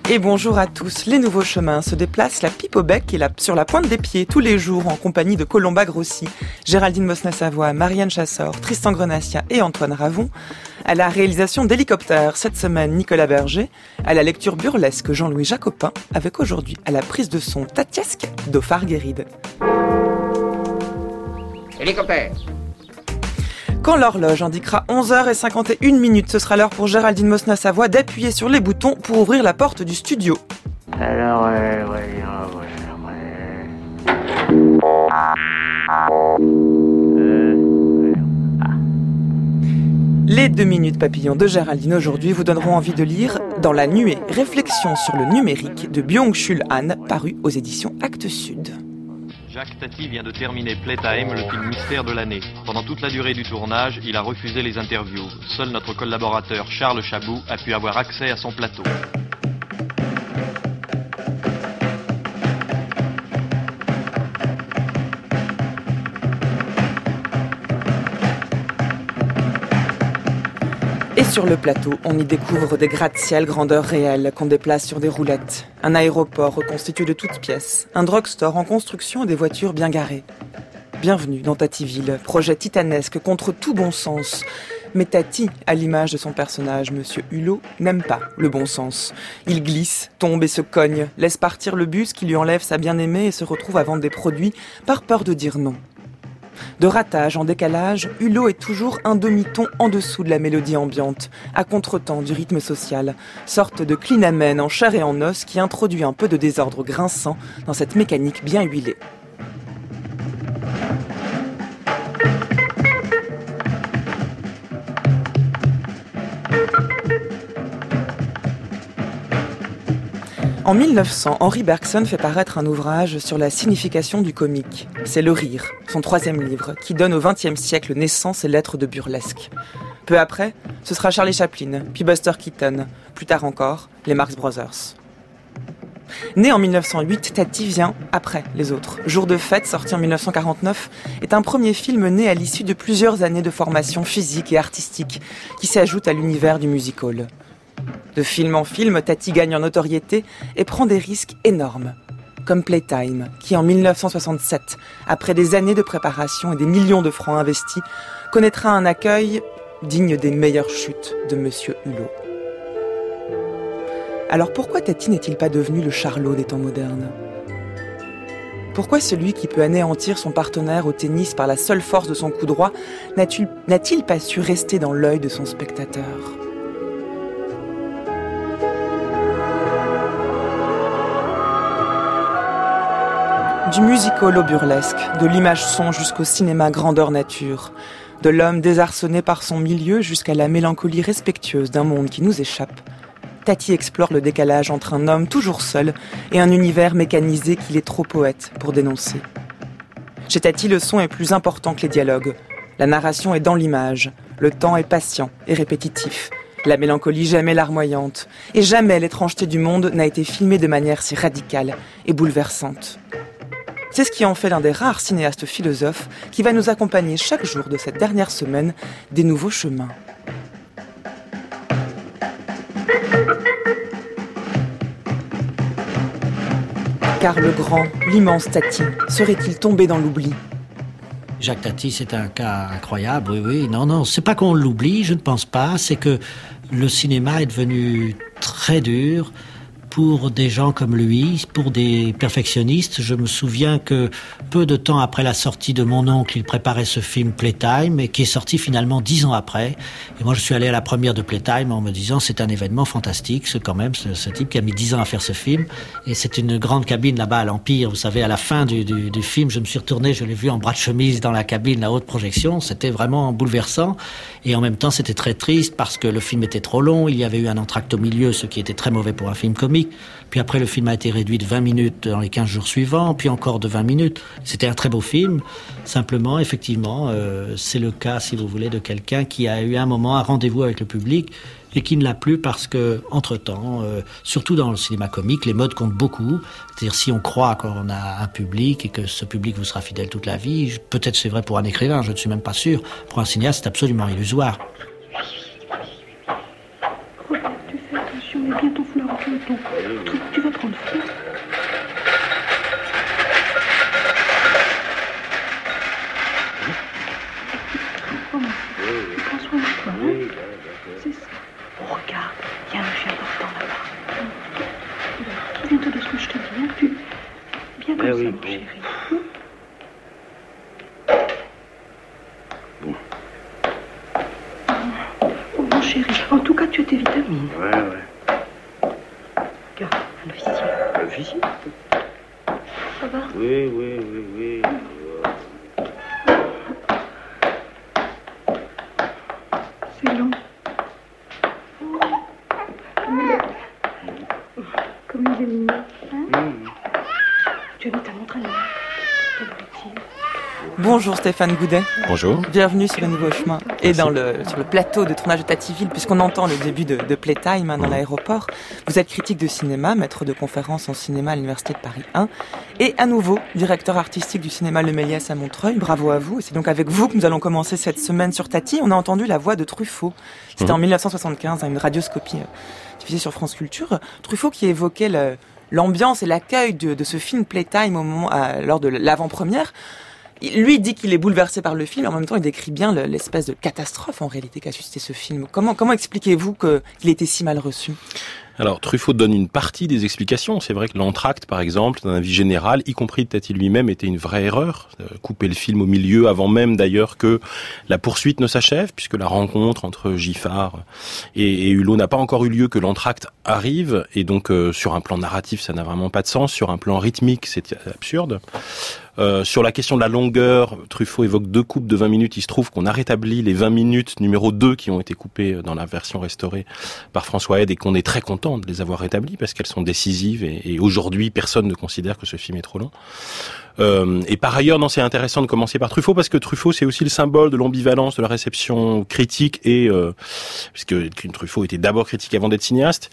Et bonjour à tous. Les Nouveaux Chemins se déplacent la pipe au bec et sur la pointe des pieds tous les jours en compagnie de Colomba Grossi, Géraldine Mosna-Savoie, Marianne Chassor, Tristan Grenassia et Antoine Ravon. À la réalisation d'Hélicoptère, cette semaine, Nicolas Berger. À la lecture burlesque, Jean-Louis Jacopin. Avec aujourd'hui, à la prise de son tatiesque, Dauphard Guéride. Hélicoptère. Quand l'horloge indiquera 11h51, ce sera l'heure pour Géraldine Mosna-Savoie d'appuyer sur les boutons pour ouvrir la porte du studio. Alors, Les 2 minutes papillons de Géraldine aujourd'hui vous donneront envie de lire Dans la nuée, réflexion sur le numérique de Byung-Chul Han, paru aux éditions Actes Sud. Jacques Tati vient de terminer Playtime, le film mystère de l'année. Pendant toute la durée du tournage, il a refusé les interviews. Seul notre collaborateur Charles Chabou a pu avoir accès à son plateau. Et sur le plateau, on y découvre des gratte-ciel grandeur réelle qu'on déplace sur des roulettes. Un aéroport reconstitué de toutes pièces. Un drugstore en construction et des voitures bien garées. Bienvenue dans Tativille, projet titanesque contre tout bon sens. Mais Tati, à l'image de son personnage, Monsieur Hulot, n'aime pas le bon sens. Il glisse, tombe et se cogne, laisse partir le bus qui lui enlève sa bien-aimée et se retrouve à vendre des produits par peur de dire non. De ratage en décalage, Hulot est toujours un demi-ton en dessous de la mélodie ambiante, à contretemps du rythme social, sorte de clinamen en chair et en os qui introduit un peu de désordre grinçant dans cette mécanique bien huilée. En 1900, Henri Bergson fait paraître un ouvrage sur la signification du comique. C'est Le Rire, son 3e livre, qui donne au XXe siècle naissance et lettres de burlesque. Peu après, ce sera Charlie Chaplin, puis Buster Keaton, plus tard encore, les Marx Brothers. Né en 1908, Tati vient après les autres. Jour de fête, sorti en 1949, est un premier film né à l'issue de plusieurs années de formation physique et artistique, qui s'ajoute à l'univers du music-hall. De film en film, Tati gagne en notoriété et prend des risques énormes. Comme Playtime, qui en 1967, après des années de préparation et des millions de francs investis, connaîtra un accueil digne des meilleures chutes de Monsieur Hulot. Alors pourquoi Tati n'est-il pas devenu le Charlot des temps modernes ? Pourquoi celui qui peut anéantir son partenaire au tennis par la seule force de son coup droit n'a-t-il pas su rester dans l'œil de son spectateur ? Du music-hall au burlesque, de l'image son jusqu'au cinéma grandeur nature, de l'homme désarçonné par son milieu jusqu'à la mélancolie respectueuse d'un monde qui nous échappe, Tati explore le décalage entre un homme toujours seul et un univers mécanisé qu'il est trop poète pour dénoncer. Chez Tati, le son est plus important que les dialogues. La narration est dans l'image, le temps est patient et répétitif, la mélancolie jamais larmoyante, et jamais l'étrangeté du monde n'a été filmée de manière si radicale et bouleversante. C'est ce qui en fait l'un des rares cinéastes philosophes qui va nous accompagner chaque jour de cette dernière semaine des Nouveaux Chemins. Car le grand, l'immense Tati, serait-il tombé dans l'oubli ? Jacques Tati, c'est un cas incroyable, oui. Non, c'est pas qu'on l'oublie, je ne pense pas, c'est que le cinéma est devenu très dur pour des gens comme lui, pour des perfectionnistes. Je me souviens que peu de temps après la sortie de Mon oncle, il préparait ce film Playtime, et qui est sorti finalement 10 ans après. Et moi, je suis allé à la première de Playtime en me disant c'est un événement fantastique, c'est quand même ce type qui a mis 10 ans à faire ce film. Et c'est une grande cabine là-bas à l'Empire. Vous savez, à la fin du film, je me suis retourné, je l'ai vu en bras de chemise dans la cabine, la haute projection. C'était vraiment bouleversant. Et en même temps, c'était très triste parce que le film était trop long. Il y avait eu un entracte au milieu, ce qui était très mauvais pour un film comique. Puis après, le film a été réduit de 20 minutes dans les 15 jours suivants, puis encore de 20 minutes. C'était un très beau film. Simplement, effectivement, c'est le cas, si vous voulez, de quelqu'un qui a eu un moment un rendez-vous avec le public et qui ne l'a plus parce que, entre-temps, surtout dans le cinéma comique, les modes comptent beaucoup. C'est-à-dire, si on croit qu'on a un public et que ce public vous sera fidèle toute la vie, peut-être c'est vrai pour un écrivain, je ne suis même pas sûr. Pour un cinéaste, c'est absolument illusoire. Tu fais attention. mets bien ton foulard autour de ton... Tu vas prendre feu. Prends soin de toi, hein. C'est ça. Oh, regarde, il y a un chien portant là-bas. Souviens-toi de ce que je te dis, hein. Tu... Bien comme ça, mon chéri. Oh, mon chéri, en tout cas, tu as tes vitamines. Ouais. Regarde, un officier. L'officier ? Ça va ? Oui. C'est long. Comme il est mignon. Hein? Tu as mis ta montre à l'heure. Quel est-il ? Bonjour Stéphane Goudet. Bonjour. Bienvenue sur Le Nouveau Chemin et sur le plateau de tournage de Tativille, puisqu'on entend le début de Playtime dans l'aéroport. Vous êtes critique de cinéma, maître de conférences en cinéma à l'Université de Paris 1 et à nouveau directeur artistique du cinéma Le Méliès à Montreuil. Bravo à vous. Et c'est donc avec vous que nous allons commencer cette semaine sur Tati. On a entendu la voix de Truffaut. C'était en 1975 à une radioscopie diffusée sur France Culture. Truffaut qui évoquait l'ambiance et l'accueil de ce film Playtime lors de l'avant-première. Lui dit qu'il est bouleversé par le film, en même temps il décrit bien l'espèce de catastrophe en réalité qu'a suscité ce film. Comment expliquez-vous qu'il était si mal reçu ? Alors, Truffaut donne une partie des explications. C'est vrai que l'entracte, par exemple, d'un avis général, y compris de Tati lui-même, était une vraie erreur. Couper le film au milieu, avant même d'ailleurs que la poursuite ne s'achève, puisque la rencontre entre Giffard et Hulot n'a pas encore eu lieu, que l'entracte arrive. Et donc, sur un plan narratif, ça n'a vraiment pas de sens. Sur un plan rythmique, c'est absurde. Sur la question de la longueur, Truffaut évoque 2 coupes de 20 minutes. Il se trouve qu'on a rétabli les 20 minutes numéro 2 qui ont été coupées dans la version restaurée par François Heyd et qu'on est très content de les avoir rétablies parce qu'elles sont décisives et aujourd'hui personne ne considère que ce film est trop long. Et par ailleurs, c'est intéressant de commencer par Truffaut parce que Truffaut c'est aussi le symbole de l'ambivalence de la réception critique et puisque Truffaut était d'abord critique avant d'être cinéaste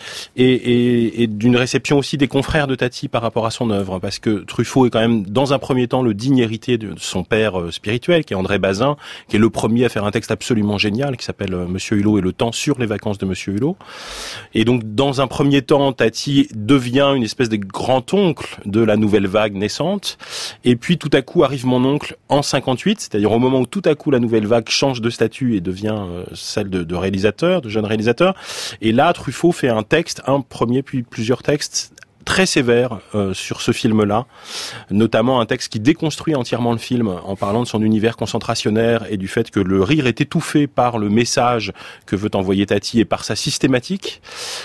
et d'une réception aussi des confrères de Tati par rapport à son œuvre parce que Truffaut est quand même dans un premier temps le digne héritier de son père spirituel qui est André Bazin, qui est le premier à faire un texte absolument génial qui s'appelle Monsieur Hulot et le temps sur les vacances de Monsieur Hulot. Et donc dans un premier temps, Tati devient une espèce de grand-oncle de la nouvelle vague naissante. Et puis tout à coup arrive mon oncle en 58, c'est-à-dire au moment où tout à coup la nouvelle vague change de statut et devient celle de réalisateur, de jeune réalisateur. Et là, Truffaut fait un premier puis plusieurs textes très sévère sur ce film-là, notamment un texte qui déconstruit entièrement le film en parlant de son univers concentrationnaire et du fait que le rire est étouffé par le message que veut envoyer Tati et par sa systématique.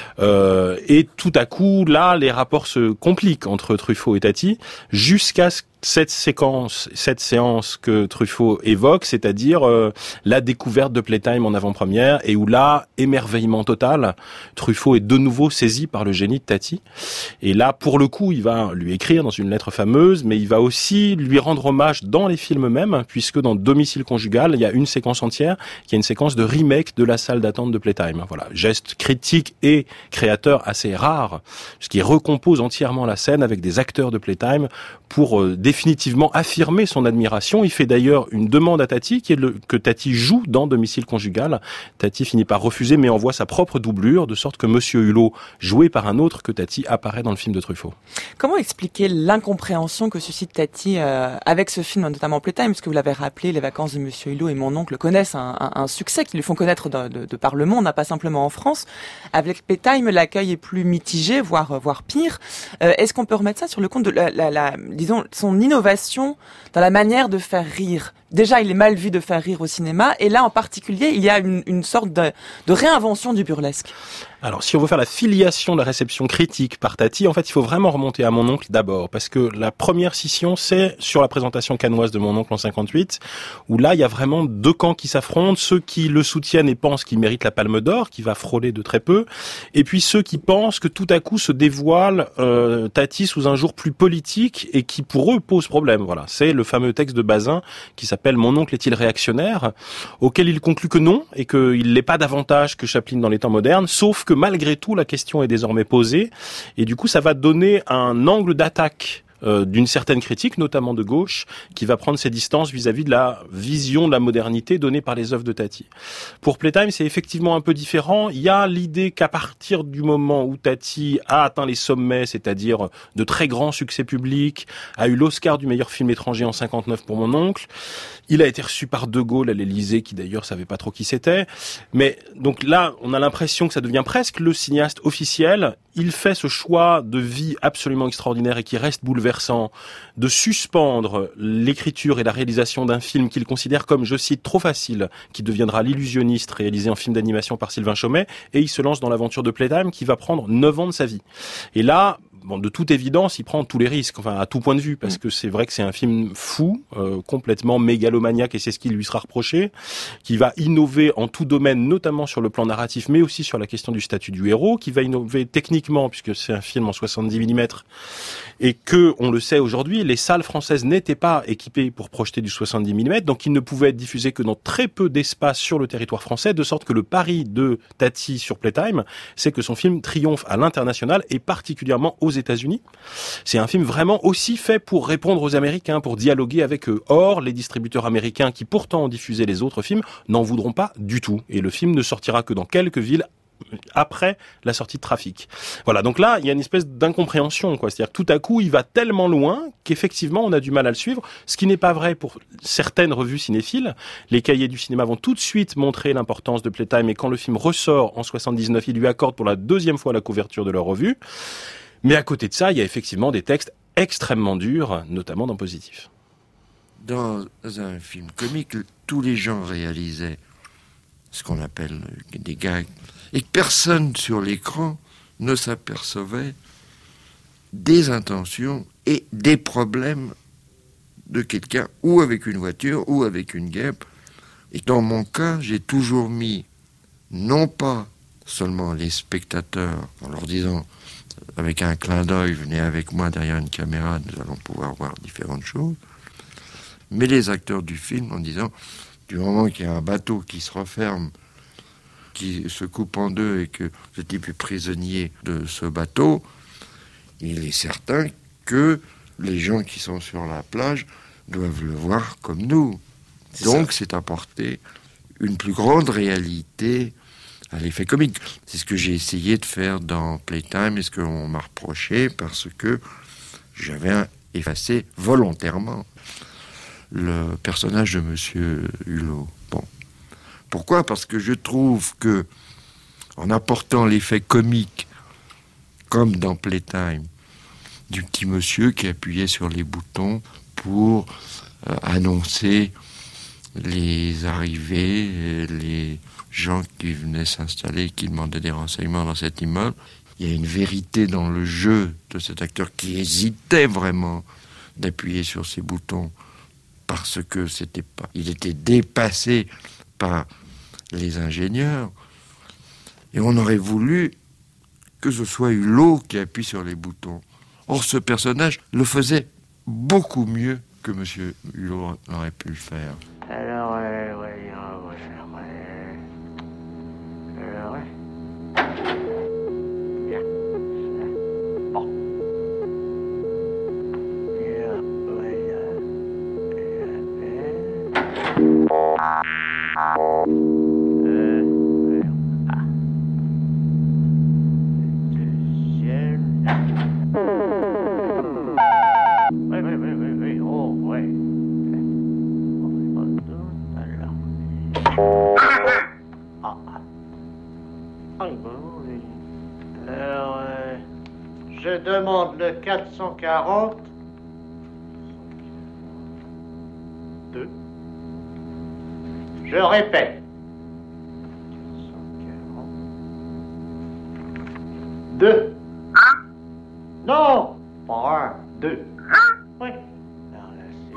Et tout à coup, là, les rapports se compliquent entre Truffaut et Tati jusqu'à cette séance que Truffaut évoque, c'est-à-dire la découverte de Playtime en avant-première et où là, émerveillement total, Truffaut est de nouveau saisi par le génie de Tati. Et là, pour le coup, il va lui écrire dans une lettre fameuse, mais il va aussi lui rendre hommage dans les films mêmes, puisque dans Domicile conjugal, il y a une séquence entière qui est une séquence de remake de la salle d'attente de Playtime. Voilà, geste critique et créateur assez rare, puisqu'il recompose entièrement la scène avec des acteurs de Playtime pour définitivement affirmer son admiration. Il fait d'ailleurs une demande à Tati, que Tati joue dans Domicile conjugal. Tati finit par refuser, mais envoie sa propre doublure, de sorte que Monsieur Hulot, joué par un autre que Tati, apparaît dans le film de Truffaut. Comment expliquer l'incompréhension que suscite Tati avec ce film, notamment Playtime, parce que vous l'avez rappelé, Les vacances de Monsieur Hulot et Mon oncle connaissent un succès qui lui font connaître de par le monde, pas simplement en France. Avec Playtime, l'accueil est plus mitigé, voire pire. Est-ce qu'on peut remettre ça sur le compte de disons, son innovation dans la manière de faire rire? Déjà, il est mal vu de faire rire au cinéma, et là, en particulier, il y a une sorte de réinvention du burlesque. Alors, si on veut faire la filiation de la réception critique par Tati, en fait, il faut vraiment remonter à Mon oncle d'abord, parce que la première scission, c'est sur la présentation cannoise de Mon oncle en 58, où là, il y a vraiment 2 camps qui s'affrontent, ceux qui le soutiennent et pensent qu'il mérite la Palme d'Or, qui va frôler de très peu, et puis ceux qui pensent que tout à coup se dévoile Tati sous un jour plus politique et qui, pour eux, pose problème. Voilà, c'est le fameux texte de Bazin qui s'appelle « Mon oncle est-il réactionnaire ?», auquel il conclut que non, et qu'il n'est pas davantage que Chaplin dans les temps modernes, sauf que malgré tout, la question est désormais posée, et du coup, ça va donner un angle d'attaque d'une certaine critique, notamment de gauche, qui va prendre ses distances vis-à-vis de la vision de la modernité donnée par les œuvres de Tati. Pour Playtime, c'est effectivement un peu différent. Il y a l'idée qu'à partir du moment où Tati a atteint les sommets, c'est-à-dire de très grands succès publics, a eu l'Oscar du meilleur film étranger en 59 pour Mon oncle, il a été reçu par De Gaulle à l'Élysée, qui d'ailleurs savait pas trop qui c'était. Mais donc là, on a l'impression que ça devient presque le cinéaste officiel. Il fait ce choix de vie absolument extraordinaire et qui reste bouleversant, de suspendre l'écriture et la réalisation d'un film qu'il considère comme, je cite, trop facile, qui deviendra L'Illusionniste, réalisé en film d'animation par Sylvain Chomet, et il se lance dans l'aventure de Playtime qui va prendre 9 ans de sa vie. Et là, bon, de toute évidence, il prend tous les risques, enfin à tout point de vue, parce que c'est vrai que c'est un film fou, complètement mégalomaniaque, et c'est ce qui lui sera reproché, qui va innover en tout domaine, notamment sur le plan narratif, mais aussi sur la question du statut du héros, qui va innover techniquement, puisque c'est un film en 70 mm, et que, on le sait aujourd'hui, les salles françaises n'étaient pas équipées pour projeter du 70 mm, donc il ne pouvait être diffusé que dans très peu d'espace sur le territoire français, de sorte que le pari de Tati sur Playtime, c'est que son film triomphe à l'international, et particulièrement aux États-Unis. C'est un film vraiment aussi fait pour répondre aux Américains, pour dialoguer avec eux. Or, les distributeurs américains qui pourtant ont diffusé les autres films n'en voudront pas du tout. Et le film ne sortira que dans quelques villes après la sortie de Trafic. Voilà, donc là, il y a une espèce d'incompréhension, quoi. C'est-à-dire que tout à coup, il va tellement loin qu'effectivement, on a du mal à le suivre, ce qui n'est pas vrai pour certaines revues cinéphiles. Les cahiers du cinéma vont tout de suite montrer l'importance de Playtime, et quand le film ressort en 79, ils lui accordent pour la deuxième fois la couverture de leur revue. Mais à côté de ça, il y a effectivement des textes extrêmement durs, notamment dans Positif. Dans un film comique, tous les gens réalisaient ce qu'on appelle des gags, et que personne sur l'écran ne s'apercevait des intentions et des problèmes de quelqu'un, ou avec une voiture, ou avec une guêpe. Et dans mon cas, j'ai toujours mis, non pas seulement les spectateurs, en leur disant, avec un clin d'œil, venez avec moi derrière une caméra, nous allons pouvoir voir différentes choses, mais les acteurs du film en disant, du moment qu'il y a un bateau qui se referme, qui se coupe en deux et que ce type est prisonnier de ce bateau, il est certain que les gens qui sont sur la plage doivent le voir comme nous. Donc c'est apporter une plus grande réalité à l'effet comique. C'est ce que j'ai essayé de faire dans Playtime, et ce qu'on m'a reproché parce que j'avais effacé volontairement le personnage de Monsieur Hulot. Bon. Pourquoi ? Parce que je trouve que, en apportant l'effet comique, comme dans Playtime, du petit monsieur qui appuyait sur les boutons pour annoncer les arrivées, les gens qui venaient s'installer, qui demandaient des renseignements dans cet immeuble. Il y a une vérité dans le jeu de cet acteur qui hésitait vraiment d'appuyer sur ces boutons parce que c'était pas, il était dépassé par les ingénieurs. Et on aurait voulu que ce soit Hulot qui appuie sur les boutons. Or, ce personnage le faisait beaucoup mieux que M. Hulot aurait pu le faire. Alors, bien. Bon. Alors, je demande le 440. 2. Je répète. 440. 2. Non, pas 1, 2. Oui. Alors là, c'est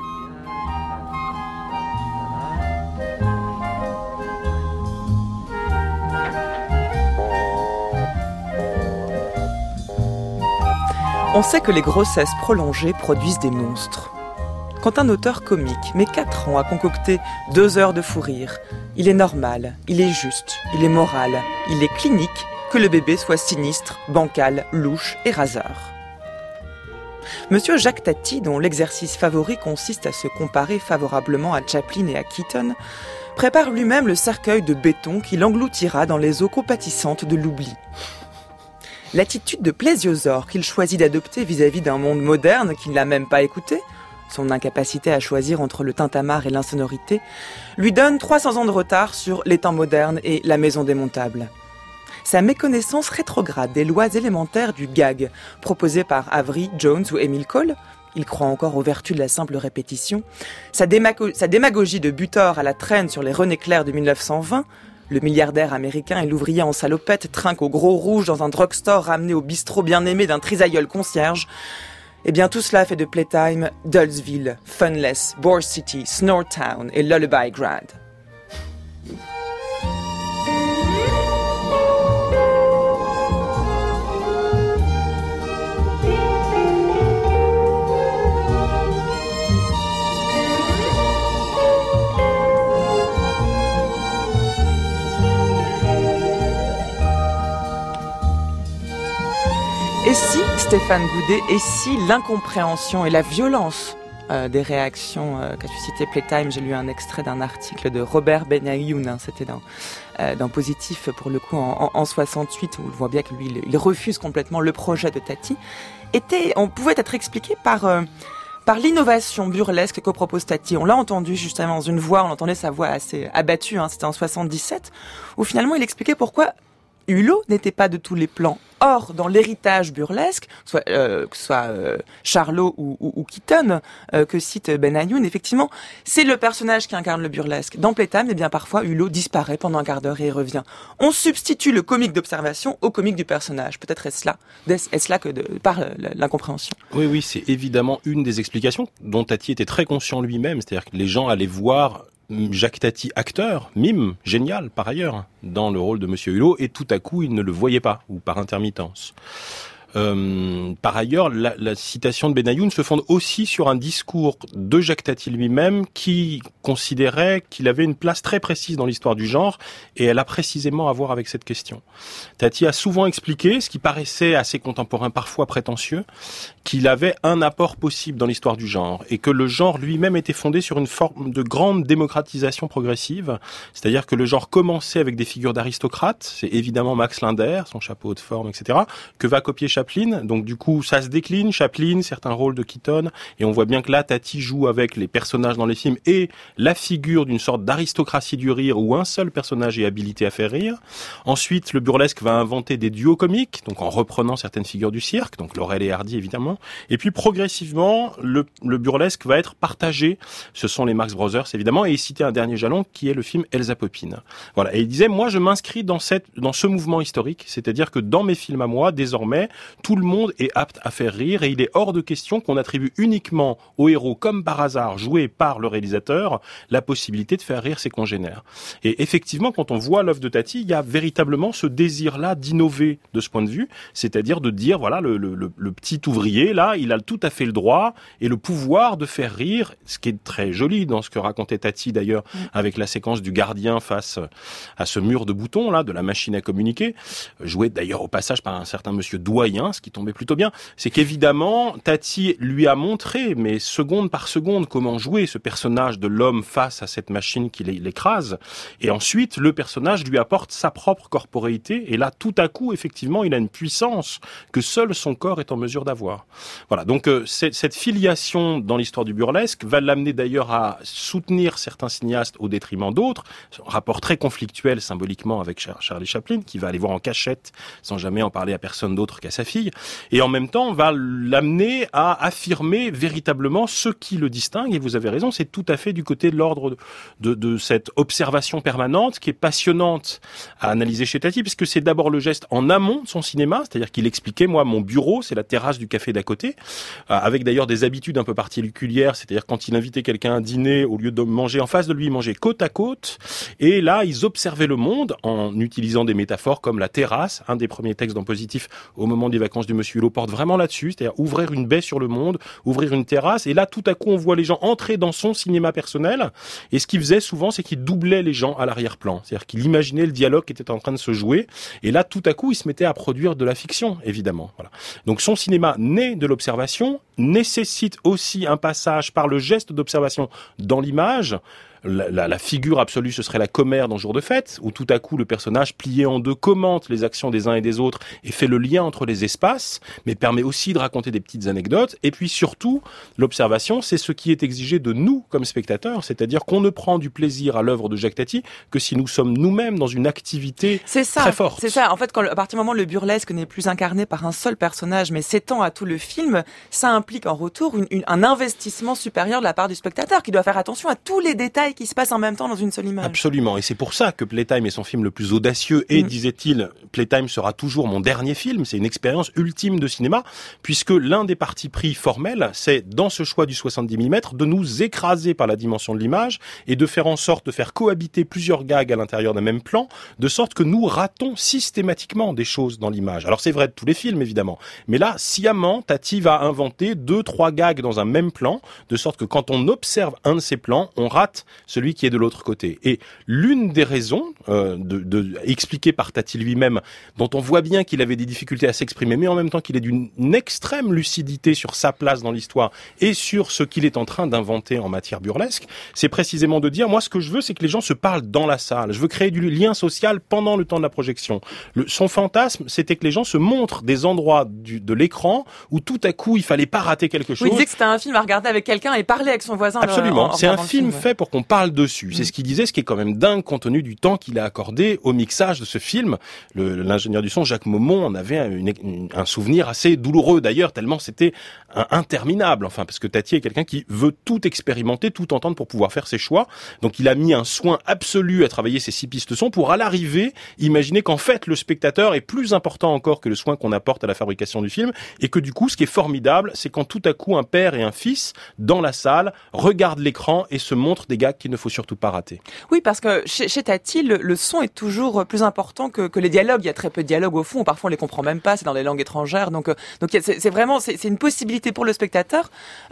On sait que les grossesses prolongées produisent des monstres. Quand un auteur comique met 4 ans à concocter 2 heures de fou rire, il est normal, il est juste, il est moral, il est clinique que le bébé soit sinistre, bancal, louche et raseur. Monsieur Jacques Tati, dont l'exercice favori consiste à se comparer favorablement à Chaplin et à Keaton, prépare lui-même le cercueil de béton qui l'engloutira dans les eaux compatissantes de l'oubli. L'attitude de plésiosaure qu'il choisit d'adopter vis-à-vis d'un monde moderne qui ne l'a même pas écouté, son incapacité à choisir entre le tintamarre et l'insonorité, lui donne 300 ans de retard sur les temps modernes et la maison démontable. Sa méconnaissance rétrograde des lois élémentaires du gag, proposées par Avery, Jones ou Emile Cole, il croit encore aux vertus de la simple répétition, sa démagogie de butor à la traîne sur les René Clair de 1920, le milliardaire américain et l'ouvrier en salopette trinquent au gros rouge dans un drugstore ramené au bistrot bien-aimé d'un trisaïeul concierge. Eh bien, tout cela fait de Playtime Dullsville, Funless, Bore City, Snoretown et Lullaby Grad. Et si, Stéphane Goudet, et si l'incompréhension et la violence des réactions qu'a suscité Playtime, j'ai lu un extrait d'un article de Robert Benayoun, c'était dans Positif pour le coup en 68, où on voit bien que lui il refuse complètement le projet de Tati, on pouvait être expliqué par l'innovation burlesque que propose Tati. On l'a entendu justement dans une voix, on entendait sa voix assez abattue, c'était en 77, où finalement il expliquait pourquoi Hulot n'était pas de tous les plans. Or, dans l'héritage burlesque, que ce soit Charlot ou Keaton, que cite Benayoun, effectivement, c'est le personnage qui incarne le burlesque. Dans Playtime, bien parfois, Hulot disparaît pendant un quart d'heure et il revient. On substitue le comique d'observation au comique du personnage. Peut-être est-ce là que parle l'incompréhension. Oui, c'est évidemment une des explications dont Tati était très conscient lui-même. C'est-à-dire que les gens allaient voir Jacques Tati, acteur, mime, génial par ailleurs, dans le rôle de Monsieur Hulot, et tout à coup il ne le voyait pas, ou par intermittence. Par ailleurs, la citation de Benayoun se fonde aussi sur un discours de Jacques Tati lui-même qui considérait qu'il avait une place très précise dans l'histoire du genre, et elle a précisément à voir avec cette question. Tati a souvent expliqué, ce qui paraissait à ses contemporains parfois prétentieux, qu'il avait un apport possible dans l'histoire du genre, et que le genre lui-même était fondé sur une forme de grande démocratisation progressive, c'est-à-dire que le genre commençait avec des figures d'aristocrates, c'est évidemment Max Linder, son chapeau de forme, etc., que va copier Chaplin. Donc du coup, ça se décline, Chaplin, certains rôles de Keaton, et on voit bien que là, Tati joue avec les personnages dans les films et la figure d'une sorte d'aristocratie du rire où un seul personnage est habilité à faire rire. Ensuite, le burlesque va inventer des duos comiques, donc en reprenant certaines figures du cirque, donc Laurel et Hardy évidemment. Et puis progressivement, le burlesque va être partagé. Ce sont les Marx Brothers évidemment, et il citait un dernier jalon qui est le film Elsa Poppin. Voilà, et il disait, moi je m'inscris dans ce mouvement historique, c'est-à-dire que dans mes films à moi, désormais, tout le monde est apte à faire rire et il est hors de question qu'on attribue uniquement aux héros, comme par hasard, joués par le réalisateur, la possibilité de faire rire ses congénères. Et effectivement, quand on voit l'œuvre de Tati, il y a véritablement ce désir-là d'innover de ce point de vue, c'est-à-dire de dire, voilà, le petit ouvrier, là, il a tout à fait le droit et le pouvoir de faire rire, ce qui est très joli dans ce que racontait Tati d'ailleurs, avec la séquence du gardien face à ce mur de boutons, là, de la machine à communiquer, joué d'ailleurs au passage par un certain monsieur Doyen, ce qui tombait plutôt bien, c'est qu'évidemment, Tati lui a montré, mais seconde par seconde, comment jouer ce personnage de l'homme face à cette machine qui l'écrase. Et ensuite, le personnage lui apporte sa propre corporéité. Et là, tout à coup, effectivement, il a une puissance que seul son corps est en mesure d'avoir. Voilà. Donc, cette filiation dans l'histoire du burlesque va l'amener d'ailleurs à soutenir certains cinéastes au détriment d'autres. Un rapport très conflictuel, symboliquement, avec Charlie Chaplin, qui va aller voir en cachette, sans jamais en parler à personne d'autre qu'à sa fille. Et en même temps, va l'amener à affirmer véritablement ce qui le distingue. Et vous avez raison, c'est tout à fait du côté de l'ordre de cette observation permanente qui est passionnante à analyser chez Tati, puisque c'est d'abord le geste en amont de son cinéma, c'est-à-dire qu'il expliquait, moi, mon bureau, c'est la terrasse du café d'à côté, avec d'ailleurs des habitudes un peu particulières, c'est-à-dire quand il invitait quelqu'un à dîner, au lieu de manger en face de lui, il mangeait côte à côte. Et là, ils observaient le monde en utilisant des métaphores comme la terrasse, un des premiers textes dans Positif au moment des vacances du Monsieur Hulot porte vraiment là-dessus, c'est-à-dire ouvrir une baie sur le monde, ouvrir une terrasse, et là tout à coup on voit les gens entrer dans son cinéma personnel, et ce qu'il faisait souvent c'est qu'il doublait les gens à l'arrière-plan, c'est-à-dire qu'il imaginait le dialogue qui était en train de se jouer, et là tout à coup il se mettait à produire de la fiction, évidemment. Voilà. Donc son cinéma naît de l'observation, nécessite aussi un passage par le geste d'observation dans l'image. La figure absolue, ce serait la commère dans Jour de fête, où tout à coup le personnage plié en deux commente les actions des uns et des autres et fait le lien entre les espaces, mais permet aussi de raconter des petites anecdotes. Et puis surtout, l'observation, c'est ce qui est exigé de nous comme spectateurs, c'est-à-dire qu'on ne prend du plaisir à l'œuvre de Jacques Tati que si nous sommes nous-mêmes dans une activité très forte. C'est ça. En fait, à partir du moment où le burlesque n'est plus incarné par un seul personnage, mais s'étend à tout le film, ça implique en retour un investissement supérieur de la part du spectateur qui doit faire attention à tous les détails qui se passe en même temps dans une seule image. Absolument, et c'est pour ça que Playtime est son film le plus audacieux, et disait-il, Playtime sera toujours mon dernier film, c'est une expérience ultime de cinéma, puisque l'un des partis pris formels, c'est dans ce choix du 70 mm, de nous écraser par la dimension de l'image, et de faire en sorte de faire cohabiter plusieurs gags à l'intérieur d'un même plan, de sorte que nous ratons systématiquement des choses dans l'image. Alors c'est vrai de tous les films, évidemment, mais là, sciemment, Tati va inventer 2-3 gags dans un même plan, de sorte que quand on observe un de ces plans, on rate celui qui est de l'autre côté. Et l'une des raisons expliquées par Tati lui-même, dont on voit bien qu'il avait des difficultés à s'exprimer, mais en même temps qu'il est d'une extrême lucidité sur sa place dans l'histoire et sur ce qu'il est en train d'inventer en matière burlesque, c'est précisément de dire, moi ce que je veux, c'est que les gens se parlent dans la salle. Je veux créer du lien social pendant le temps de la projection. Son fantasme, c'était que les gens se montrent des endroits de l'écran où tout à coup, il fallait pas rater quelque chose. Oui, il disait que c'était un film à regarder avec quelqu'un et parler avec son voisin. Absolument. C'est un film fait pour qu'on parle dessus. C'est ce qu'il disait, ce qui est quand même dingue compte tenu du temps qu'il a accordé au mixage de ce film. L'ingénieur du son, Jacques Maumont, en avait un souvenir assez douloureux d'ailleurs, tellement c'était interminable. Enfin, parce que Tati est quelqu'un qui veut tout expérimenter, tout entendre pour pouvoir faire ses choix. Donc il a mis un soin absolu à travailler ces 6 pistes son pour à l'arrivée imaginer qu'en fait le spectateur est plus important encore que le soin qu'on apporte à la fabrication du film, et que du coup ce qui est formidable, c'est quand tout à coup un père et un fils dans la salle regardent l'écran et se montrent des gags qu'il ne faut surtout pas rater. Oui, parce que chez Tati, le son est toujours plus important que les dialogues. Il y a très peu de dialogues au fond. Parfois, on les comprend même pas. C'est dans les langues étrangères. Donc c'est vraiment une possibilité pour le spectateur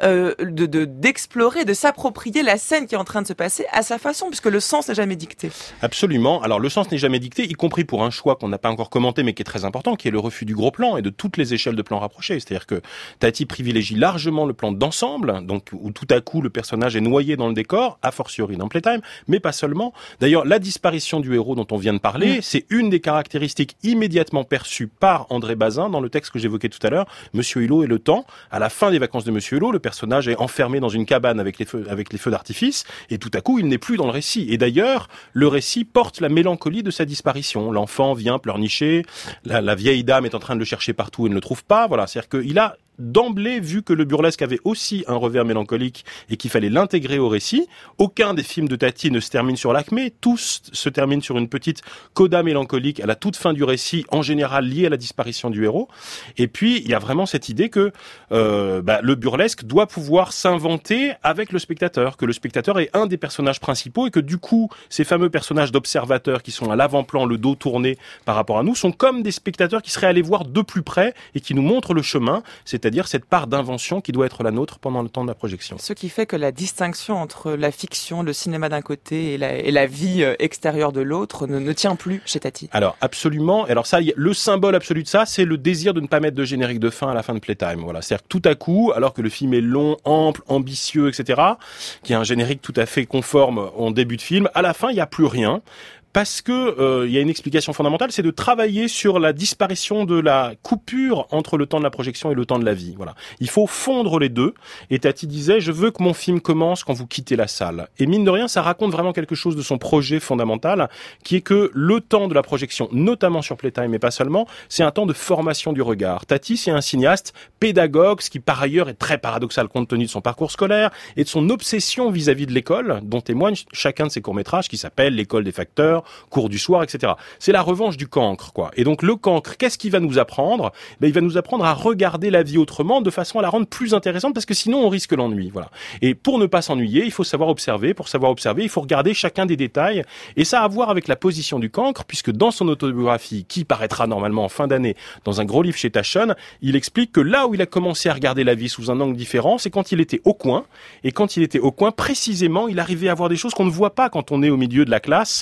d'explorer, de s'approprier la scène qui est en train de se passer à sa façon, puisque le sens n'est jamais dicté. Absolument. Alors le sens n'est jamais dicté, y compris pour un choix qu'on n'a pas encore commenté, mais qui est très important, qui est le refus du gros plan et de toutes les échelles de plans rapprochés. C'est-à-dire que Tati privilégie largement le plan d'ensemble, donc où tout à coup le personnage est noyé dans le décor, a fortiori dans Playtime, mais pas seulement. D'ailleurs, la disparition du héros dont on vient de parler, c'est une des caractéristiques immédiatement perçues par André Bazin dans le texte que j'évoquais tout à l'heure, Monsieur Hulot et le temps. À la fin des vacances de Monsieur Hulot, le personnage est enfermé dans une cabane avec les feux d'artifice, et tout à coup, il n'est plus dans le récit. Et d'ailleurs, le récit porte la mélancolie de sa disparition. L'enfant vient pleurnicher, la vieille dame est en train de le chercher partout et ne le trouve pas. Voilà, c'est-à-dire qu'il a d'emblée vu que le burlesque avait aussi un revers mélancolique et qu'il fallait l'intégrer au récit. Aucun des films de Tati ne se termine sur l'acmé, tous se terminent sur une petite coda mélancolique à la toute fin du récit, en général liée à la disparition du héros. Et puis, il y a vraiment cette idée que le burlesque doit pouvoir s'inventer avec le spectateur, que le spectateur est un des personnages principaux et que du coup, ces fameux personnages d'observateurs qui sont à l'avant-plan, le dos tourné par rapport à nous, sont comme des spectateurs qui seraient allés voir de plus près et qui nous montrent le chemin, c'est-à-dire cette part d'invention qui doit être la nôtre pendant le temps de la projection. Ce qui fait que la distinction entre la fiction, le cinéma d'un côté et la vie extérieure de l'autre ne tient plus chez Tati. Alors absolument. Alors ça, le symbole absolu de ça, c'est le désir de ne pas mettre de générique de fin à la fin de Playtime. Voilà, c'est-à-dire que tout à coup, alors que le film est long, ample, ambitieux, etc., qu'il y a un générique tout à fait conforme en début de film, à la fin, il n'y a plus rien. Parce que y a une explication fondamentale, c'est de travailler sur la disparition de la coupure entre le temps de la projection et le temps de la vie. Voilà, il faut fondre les deux. Et Tati disait, je veux que mon film commence quand vous quittez la salle. Et mine de rien, ça raconte vraiment quelque chose de son projet fondamental, qui est que le temps de la projection, notamment sur Playtime, mais pas seulement, c'est un temps de formation du regard. Tati, c'est un cinéaste pédagogue, ce qui par ailleurs est très paradoxal compte tenu de son parcours scolaire et de son obsession vis-à-vis de l'école, dont témoigne chacun de ses courts-métrages, qui s'appelle L'école des facteurs, Cours du soir, etc. C'est la revanche du cancre, quoi. Et donc le cancre, qu'est-ce qu'il va nous apprendre ? Il va nous apprendre à regarder la vie autrement, de façon à la rendre plus intéressante, parce que sinon on risque l'ennui. Voilà. Et pour ne pas s'ennuyer, il faut savoir observer. Pour savoir observer, il faut regarder chacun des détails. Et ça a à voir avec la position du cancre, puisque dans son autobiographie, qui paraîtra normalement en fin d'année dans un gros livre chez Taschen, il explique que là où il a commencé à regarder la vie sous un angle différent, c'est quand il était au coin. Et quand il était au coin, précisément, il arrivait à voir des choses qu'on ne voit pas quand on est au milieu de la classe,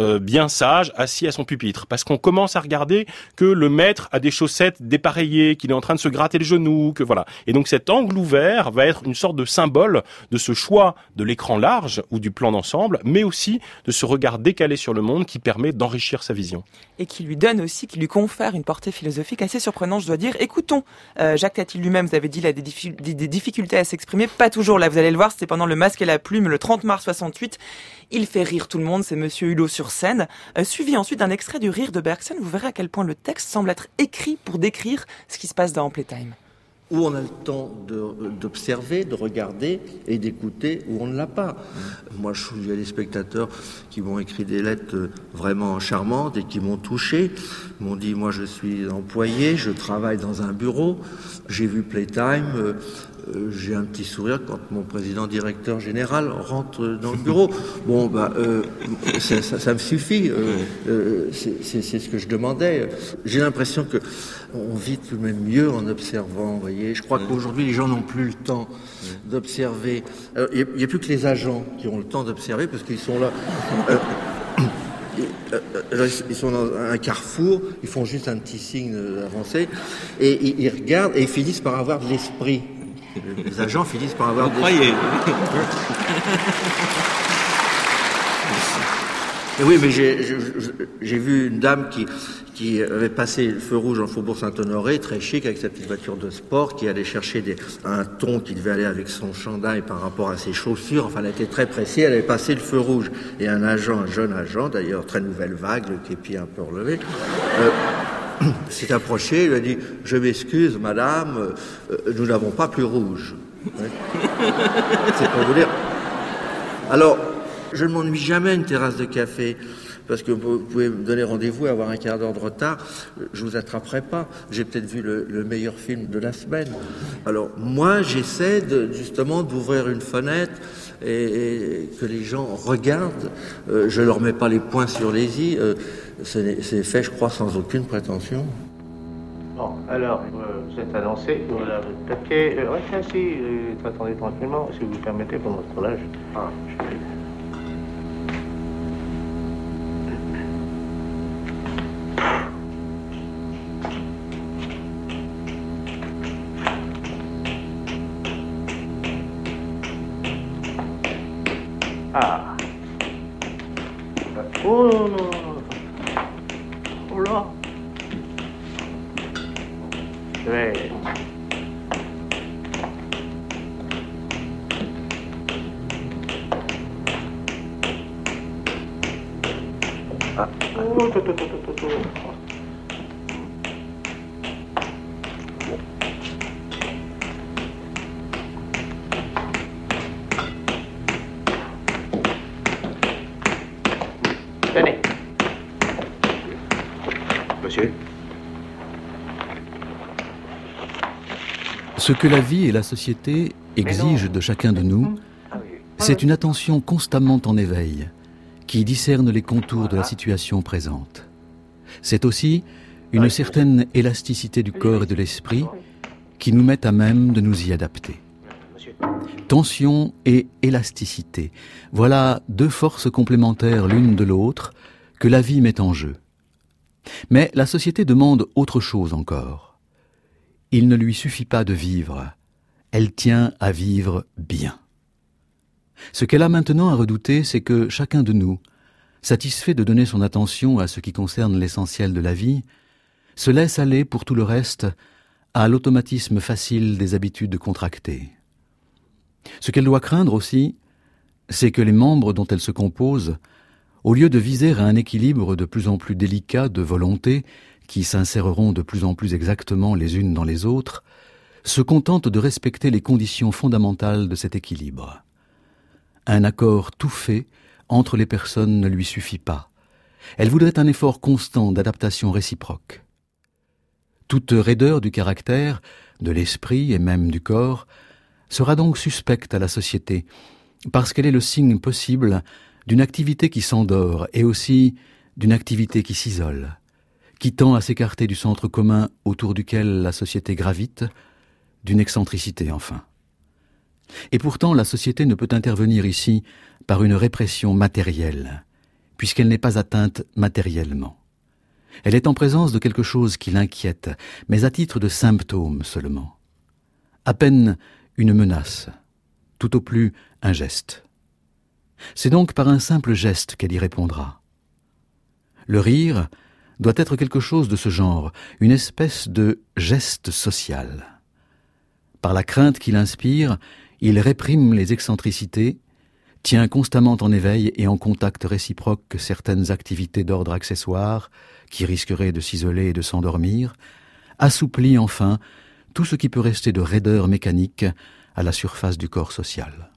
bien sage, assis à son pupitre. Parce qu'on commence à regarder que le maître a des chaussettes dépareillées, qu'il est en train de se gratter le genou, que voilà. Et donc cet angle ouvert va être une sorte de symbole de ce choix de l'écran large ou du plan d'ensemble, mais aussi de ce regard décalé sur le monde qui permet d'enrichir sa vision. Et qui lui donne aussi, qui lui confère une portée philosophique assez surprenante, je dois dire. Écoutons, Jacques Tati lui-même, vous avez dit, il a des difficultés à s'exprimer, pas toujours, là vous allez le voir, c'était pendant Le Masque et la Plume, le 30 mars 68. Il fait rire tout le monde, c'est Monsieur Hulot sur scène. Suivi ensuite d'un extrait du Rire de Bergson, vous verrez à quel point le texte semble être écrit pour décrire ce qui se passe dans Playtime. Où on a le temps d'observer, de regarder et d'écouter, où on ne l'a pas. Moi, il y a des spectateurs qui m'ont écrit des lettres vraiment charmantes et qui m'ont touché. Ils m'ont dit, moi je suis employé, je travaille dans un bureau, j'ai vu Playtime, j'ai un petit sourire quand mon président directeur général rentre dans le bureau. Bon, ça me suffit. C'est ce que je demandais. J'ai l'impression que on vit tout de même mieux en observant. Vous voyez, je crois qu'aujourd'hui les gens n'ont plus le temps d'observer. Il n'y a plus que les agents qui ont le temps d'observer parce qu'ils sont là. Ils sont dans un carrefour, ils font juste un petit signe avancé et ils regardent et ils finissent par avoir de l'esprit. Les agents finissent par avoir... Vous croyez? Oui, mais j'ai vu une dame qui avait passé le feu rouge en Faubourg Saint-Honoré, très chic, avec sa petite voiture de sport, qui allait chercher un ton qui devait aller avec son chandail par rapport à ses chaussures. Enfin, elle était très pressée, elle avait passé le feu rouge. Et un jeune agent, d'ailleurs, très nouvelle vague, le képi un peu relevé... s'est approché, il lui a dit « Je m'excuse, madame, nous n'avons pas plus rouge. » C'est pour vous dire. Alors, je ne m'ennuie jamais à une terrasse de café, parce que vous pouvez me donner rendez-vous et avoir un quart d'heure de retard, je vous attraperai pas. J'ai peut-être vu le meilleur film de la semaine. Alors, moi, j'essaie justement d'ouvrir une fenêtre et que les gens regardent. Je leur mets pas les poings sur les i. C'est fait, je crois, sans aucune prétention. Bon, alors, vous êtes annoncé, voilà votre papier. Restez assis, attendez tranquillement, si vous permettez, pendant ce temps-là, je vais... Ah. Oh non, non. Oh là. Je vais... Ah. Oh, Tenez. Monsieur. Ce que la vie et la société exigent de chacun de nous, c'est une attention constamment en éveil, qui discerne les contours de la situation présente. C'est aussi une certaine élasticité du corps et de l'esprit qui nous met à même de nous y adapter. Tension et élasticité, voilà deux forces complémentaires l'une de l'autre que la vie met en jeu. Mais la société demande autre chose encore. Il ne lui suffit pas de vivre, elle tient à vivre bien. Ce qu'elle a maintenant à redouter, c'est que chacun de nous, satisfait de donner son attention à ce qui concerne l'essentiel de la vie, se laisse aller pour tout le reste à l'automatisme facile des habitudes contractées. Ce qu'elle doit craindre aussi, c'est que les membres dont elle se compose, au lieu de viser à un équilibre de plus en plus délicat de volontés qui s'inséreront de plus en plus exactement les unes dans les autres, se contentent de respecter les conditions fondamentales de cet équilibre. Un accord tout fait entre les personnes ne lui suffit pas. Elle voudrait un effort constant d'adaptation réciproque. Toute raideur du caractère, de l'esprit et même du corps sera donc suspecte à la société, parce qu'elle est le signe possible d'une activité qui s'endort et aussi d'une activité qui s'isole, qui tend à s'écarter du centre commun autour duquel la société gravite, d'une excentricité enfin. Et pourtant, la société ne peut intervenir ici par une répression matérielle, puisqu'elle n'est pas atteinte matériellement. Elle est en présence de quelque chose qui l'inquiète, mais à titre de symptôme seulement. À peine une menace, tout au plus un geste. C'est donc par un simple geste qu'elle y répondra. Le rire doit être quelque chose de ce genre, une espèce de geste social. Par la crainte qu'il inspire, il réprime les excentricités, tient constamment en éveil et en contact réciproque certaines activités d'ordre accessoire qui risqueraient de s'isoler et de s'endormir, assouplit enfin tout ce qui peut rester de raideur mécanique à la surface du corps social.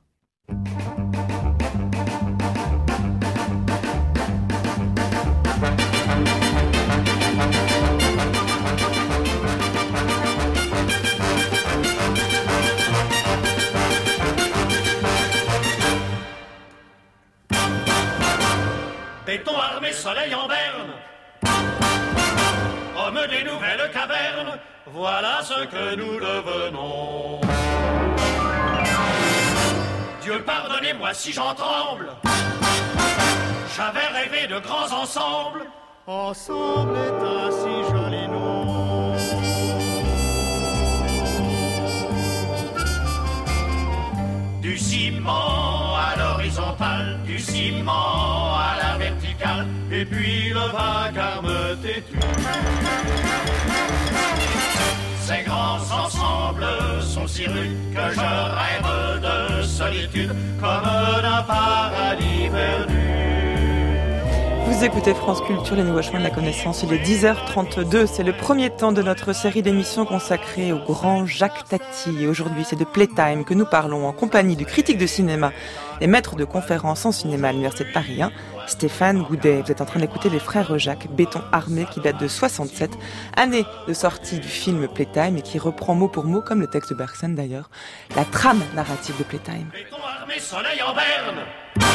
Béton armé, soleil en berne, homme des nouvelles cavernes, voilà ce que nous devenons. Dieu pardonnez-moi si j'en tremble, j'avais rêvé de grands ensembles, ensemble est un si joli nom. Du ciment à l'horizontale, du ciment à la verticale, et puis le vacarme têtu. Ces grands ensembles sont si rudes que je rêve de solitude, comme d'un paradis perdu. Vous écoutez France Culture, les nouveaux chemins de la connaissance. Il est 10h32. C'est le premier temps de notre série d'émissions consacrée au grand Jacques Tati. Et aujourd'hui, c'est de Playtime que nous parlons en compagnie du critique de cinéma et maître de conférences en cinéma à l'Université de Paris 1, Stéphane Goudet. Vous êtes en train d'écouter Les Frères Jacques, Béton armé, qui date de 67, année de sortie du film Playtime et qui reprend mot pour mot, comme le texte de Bergson d'ailleurs, la trame narrative de Playtime. Béton armé, soleil en berne,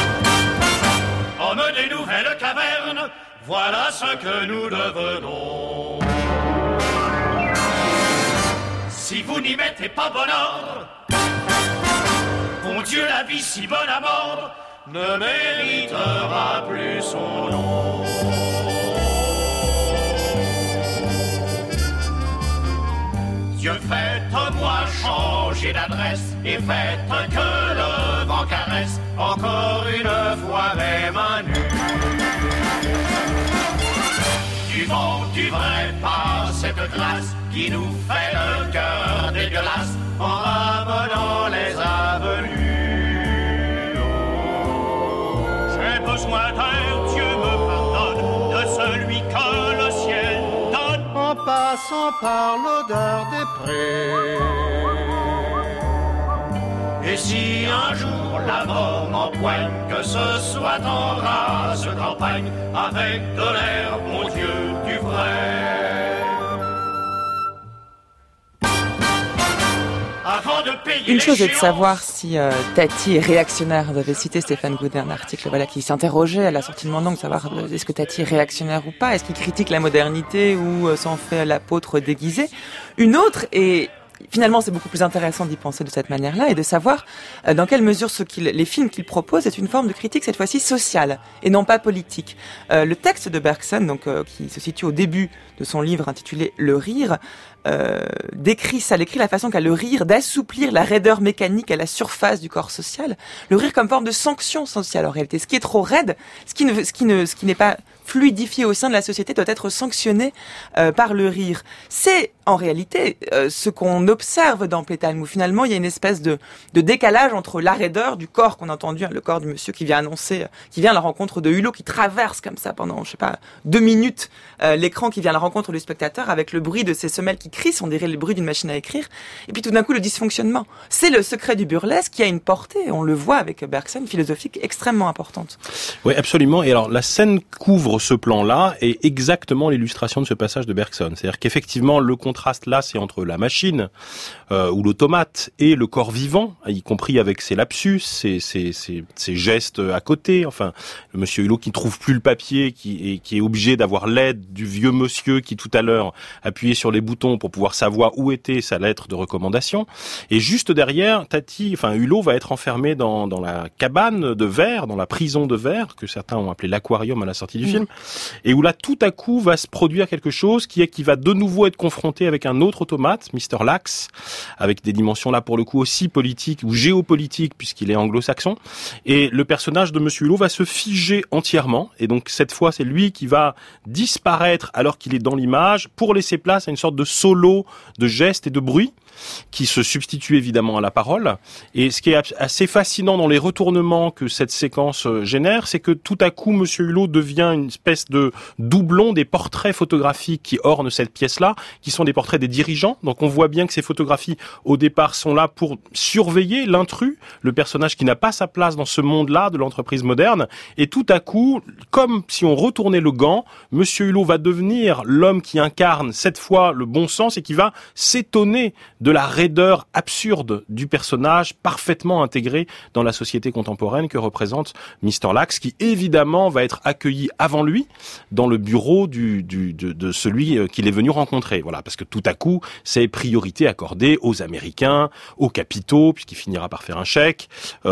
homme des nouvelles cavernes, voilà ce que nous devenons. Si vous n'y mettez pas bon ordre, bon Dieu, la vie si bonne à mordre ne méritera plus son nom. Dieu, faites-moi changer d'adresse et faites que le vent caresse encore une fois mes mains nues. Du vent, du vrai pas, cette glace qui nous fait le cœur dégueulasse en ramenant les avenues. J'ai besoin d'air, Dieu me pardonne, de celui que le ciel donne en passant par l'odeur des prés. Et si un jour la mort m'empoigne, que ce soit en rase campagne, avec de l'air, mon Dieu, du vrai. Avant de payer Une chose est de l'échéance, savoir si Tati est réactionnaire. Vous avez cité Stéphane Goudet, un article qui s'interrogeait à la sortie de Mandon, de savoir est-ce que Tati est réactionnaire ou pas, est-ce qu'il critique la modernité ou s'en fait l'apôtre déguisé. Une autre, et finalement c'est beaucoup plus intéressant d'y penser de cette manière-là, et de savoir dans quelle mesure les films qu'il propose est une forme de critique cette fois-ci sociale et non pas politique. Le texte de Bergson, qui se situe au début de son livre intitulé Le Rire, décrit la façon qu'a le rire d'assouplir la raideur mécanique à la surface du corps social. Le rire comme forme de sanction sociale en réalité. Ce qui est trop raide, ce qui n'est pas fluidifié au sein de la société doit être sanctionné par le rire. C'est en réalité ce qu'on observe dans Playtime, où finalement il y a une espèce de décalage entre la raideur du corps qu'on a entendu, le corps du monsieur qui vient à la rencontre de Hulot, qui traverse comme ça pendant 2 minutes l'écran, qui vient à la rencontre du spectateur avec le bruit de ses semelles qui crissent, on dirait le bruit d'une machine à écrire, et puis tout d'un coup le dysfonctionnement. C'est le secret du burlesque qui a une portée, on le voit avec Bergson, philosophique extrêmement importante. Oui, absolument. Et alors la scène couvre ce plan-là est exactement l'illustration de ce passage de Bergson. C'est-à-dire qu'effectivement le contraste contraste là, c'est entre la machine ou l'automate et le corps vivant, y compris avec ses lapsus, ses gestes à côté. Enfin, le monsieur Hulot qui ne trouve plus le papier, qui est obligé d'avoir l'aide du vieux monsieur qui tout à l'heure appuyait sur les boutons pour pouvoir savoir où était sa lettre de recommandation. Et juste derrière, Hulot va être enfermé dans la cabane de verre, dans la prison de verre, que certains ont appelé l'aquarium à la sortie du film, et où là, tout à coup, va se produire quelque chose qui va de nouveau être confronté avec un autre automate, Mr. Lax, avec des dimensions là, pour le coup, aussi politiques ou géopolitiques, puisqu'il est anglo-saxon. Et le personnage de monsieur Hulot va se figer entièrement, et donc cette fois, c'est lui qui va disparaître alors qu'il est dans l'image, pour laisser place à une sorte de solo de gestes et de bruits, qui se substitue évidemment à la parole. Et ce qui est assez fascinant dans les retournements que cette séquence génère, c'est que tout à coup, monsieur Hulot devient une espèce de doublon des portraits photographiques qui ornent cette pièce-là, qui sont des portraits des dirigeants. Donc on voit bien que ces photographies, au départ, sont là pour surveiller l'intrus, le personnage qui n'a pas sa place dans ce monde-là de l'entreprise moderne. Et tout à coup, comme si on retournait le gant, monsieur Hulot va devenir l'homme qui incarne cette fois le bon sens et qui va s'étonner de la raideur absurde du personnage parfaitement intégré dans la société contemporaine que représente Mr. Lax, qui évidemment va être accueilli avant lui dans le bureau de celui qu'il est venu rencontrer. Voilà, parce que tout à coup, c'est priorité accordée aux Américains, aux capitaux, puisqu'il finira par faire un chèque,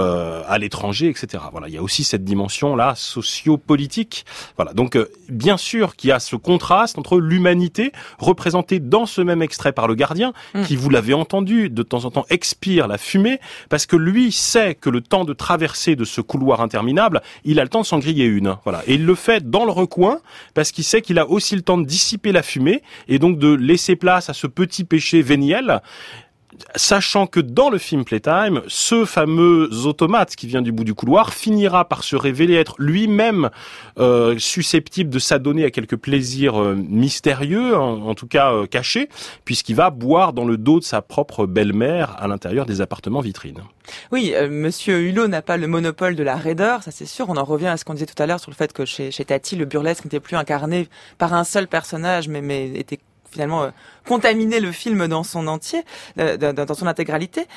à l'étranger, etc. Voilà, il y a aussi cette dimension-là socio-politique. Voilà, donc bien sûr qu'il y a ce contraste entre l'humanité représentée dans ce même extrait par le gardien, qui, vous l'avez entendu, de temps en temps expire la fumée, parce que lui sait que le temps de traverser de ce couloir interminable, il a le temps de s'en griller une. Voilà. Et il le fait dans le recoin, parce qu'il sait qu'il a aussi le temps de dissiper la fumée, et donc de laisser place à ce petit péché véniel, sachant que dans le film Playtime, ce fameux automate qui vient du bout du couloir finira par se révéler être lui-même susceptible de s'adonner à quelques plaisirs mystérieux, en tout cas cachés, puisqu'il va boire dans le dos de sa propre belle-mère à l'intérieur des appartements vitrines. Oui, monsieur Hulot n'a pas le monopole de la raideur, ça c'est sûr. On en revient à ce qu'on disait tout à l'heure sur le fait que chez Tati, le burlesque n'était plus incarné par un seul personnage, mais était finalement contaminer le film dans son entier, dans son intégralité.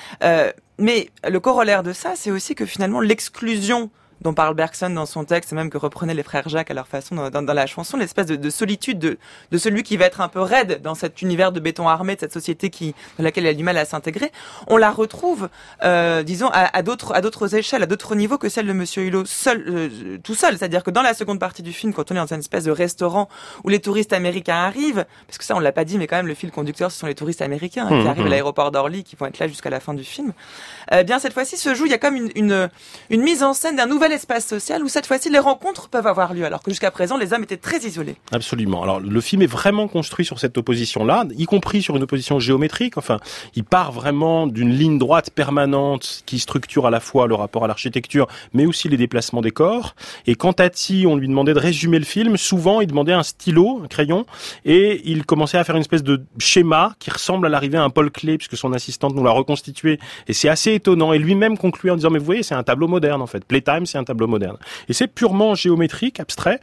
Mais le corollaire de ça, c'est aussi que finalement l'exclusion dont parle Bergson dans son texte, et même que reprenaient les frères Jacques à leur façon dans la chanson, l'espèce de solitude de celui qui va être un peu raide dans cet univers de béton armé, de cette société dans laquelle il a du mal à s'intégrer. On la retrouve, disons, à d'autres échelles, à d'autres niveaux que celle de monsieur Hulot tout seul. C'est-à-dire que dans la seconde partie du film, quand on est dans une espèce de restaurant où les touristes américains arrivent, parce que ça on l'a pas dit, mais quand même le fil conducteur, ce sont les touristes américains qui arrivent à l'aéroport d'Orly, qui vont être là jusqu'à la fin du film. Bien cette fois-ci il y a comme une mise en scène d'un nouvel espace social où cette fois-ci les rencontres peuvent avoir lieu, alors que jusqu'à présent les hommes étaient très isolés. Absolument. Alors le film est vraiment construit sur cette opposition-là, y compris sur une opposition géométrique. Enfin, il part vraiment d'une ligne droite permanente qui structure à la fois le rapport à l'architecture, mais aussi les déplacements des corps. Et quand Tati, on lui demandait de résumer le film, souvent il demandait un stylo, un crayon, et il commençait à faire une espèce de schéma qui ressemble à l'arrivée à un Paul Klee, puisque son assistante nous l'a reconstitué. Et c'est assez étonnant. Et lui-même conclut en disant, mais vous voyez, c'est un tableau moderne en fait. Playtime, c'est un tableau moderne. Et c'est purement géométrique, abstrait.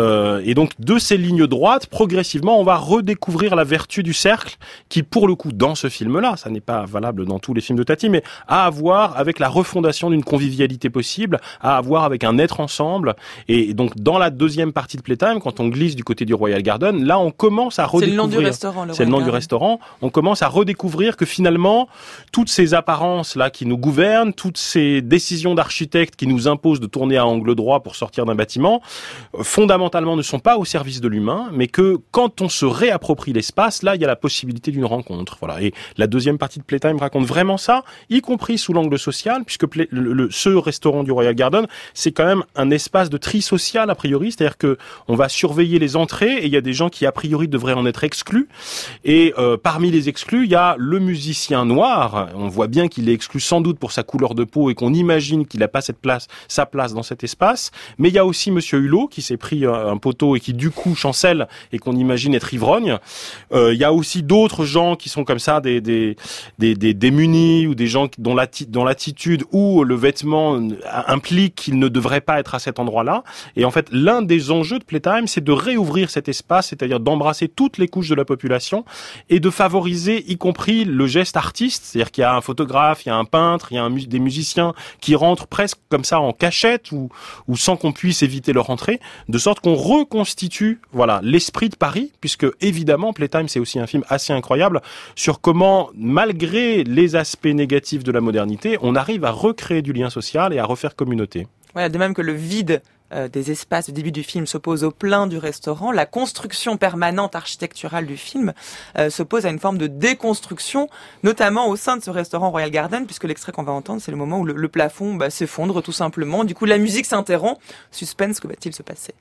Et donc, de ces lignes droites, progressivement, on va redécouvrir la vertu du cercle, qui, pour le coup, dans ce film-là, ça n'est pas valable dans tous les films de Tati, mais à avoir avec la refondation d'une convivialité possible, à avoir avec un être ensemble. Et donc, dans la deuxième partie de Playtime, quand on glisse du côté du Royal Garden, là, on commence à redécouvrir... C'est le nom du restaurant, C'est le nom du restaurant. On commence à redécouvrir que finalement, toutes ces apparences-là qui nous gouvernent, toutes ces décisions d'architectes qui nous imposent de tourner à angle droit pour sortir d'un bâtiment, fondamentalement ne sont pas au service de l'humain, mais que quand on se réapproprie l'espace, là, il y a la possibilité d'une rencontre. Voilà. Et la deuxième partie de Playtime raconte vraiment ça, y compris sous l'angle social, puisque ce restaurant du Royal Garden, c'est quand même un espace de tri social, a priori, c'est-à-dire que on va surveiller les entrées, et il y a des gens qui, a priori, devraient en être exclus. Et parmi les exclus, il y a le musicien noir. On voit bien qu'il est exclu sans doute pour sa couleur de peau, et qu'on imagine qu'il n'a pas sa place dans cet espace. Mais il y a aussi Monsieur Hulot qui s'est pris un poteau et qui du coup chancelle et qu'on imagine être ivrogne. Il y a aussi d'autres gens qui sont comme ça, des démunis ou des gens dont l'attitude ou le vêtement implique qu'ils ne devraient pas être à cet endroit-là. Et en fait, l'un des enjeux de Playtime, c'est de réouvrir cet espace, c'est-à-dire d'embrasser toutes les couches de la population et de favoriser, y compris le geste artiste, c'est-à-dire qu'il y a un photographe, il y a un peintre, il y a des musiciens qui rentrent presque comme ça en cachette ou sans qu'on puisse éviter leur entrée, de sorte qu'on reconstitue, voilà, l'esprit de Paris, puisque évidemment Playtime c'est aussi un film assez incroyable sur comment, malgré les aspects négatifs de la modernité, on arrive à recréer du lien social et à refaire communauté. Voilà, de même que le vide des espaces au début du film s'oppose au plein du restaurant, la construction permanente architecturale du film s'oppose à une forme de déconstruction, notamment au sein de ce restaurant Royal Garden, puisque l'extrait qu'on va entendre, c'est le moment où le plafond s'effondre tout simplement. Du coup, la musique s'interrompt. Suspense, que va-t-il se passer?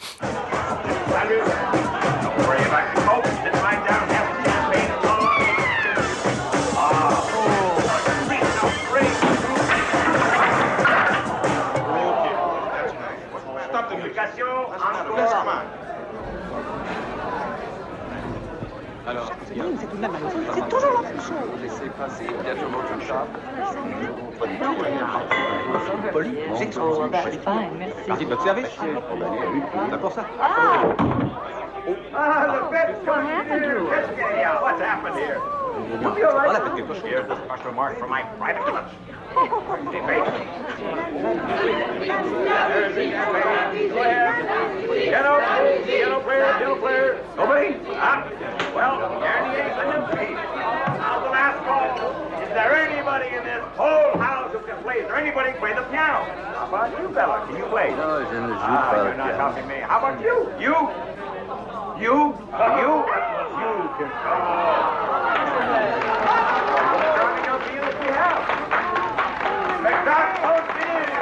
Alors, c'est tout de même c'est toujours la même chose. Laissez passer, bientôt votre chat. Poli, j'excuse. That's fine, merci. Merci de votre service. C'est pour ça. The bed's coming in here. What's happened here? You'll be all right. Here's a special mark for my private lunch. Yellow player. Nobody? Well, there he is in the feet. Now the last call. Is there anybody in this whole house who can play? Is there anybody who can play the piano? How about you, fella? Can you play? No, je ne joue pas You're not helping me. How about you? You can driving up the units we have. McDonald's in.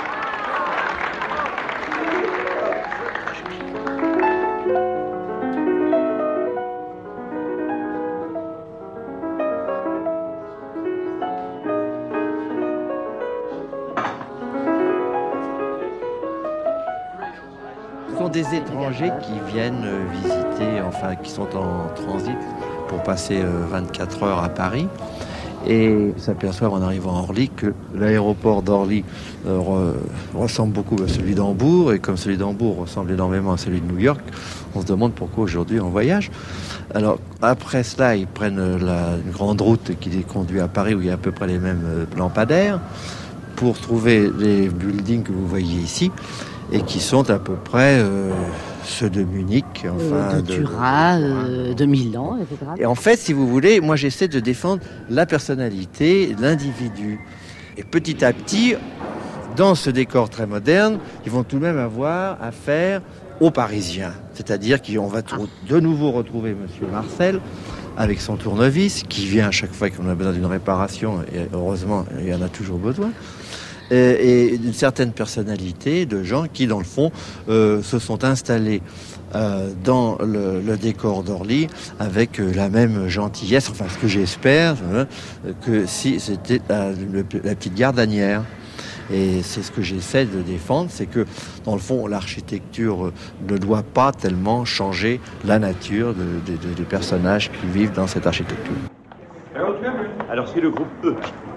Ce sont des étrangers qui viennent visiter, enfin qui sont en transit pour passer 24 heures à Paris et s'aperçoivent en arrivant à Orly que l'aéroport d'Orly ressemble beaucoup à celui d'Hambourg, et comme celui d'Hambourg ressemble énormément à celui de New York, on se demande pourquoi aujourd'hui on voyage. Alors après cela, ils prennent une grande route qui les conduit à Paris où il y a à peu près les mêmes lampadaires pour trouver les buildings que vous voyez ici et qui sont à peu près ceux de Munich, enfin de Turin, de Milan, etc. Et en fait, si vous voulez, moi j'essaie de défendre la personnalité, l'individu. Et petit à petit, dans ce décor très moderne, ils vont tout de même avoir affaire aux Parisiens. C'est-à-dire qu'on va de nouveau retrouver Monsieur Marcel avec son tournevis, qui vient à chaque fois qu'on a besoin d'une réparation, et heureusement, il y en a toujours besoin. Et d'une certaine personnalité de gens qui, dans le fond, se sont installés dans le décor d'Orly avec la même gentillesse, enfin ce que j'espère, que si c'était la petite gardanière. Et c'est ce que j'essaie de défendre, c'est que, dans le fond, l'architecture ne doit pas tellement changer la nature des personnages qui vivent dans cette architecture. Alors c'est le groupe E.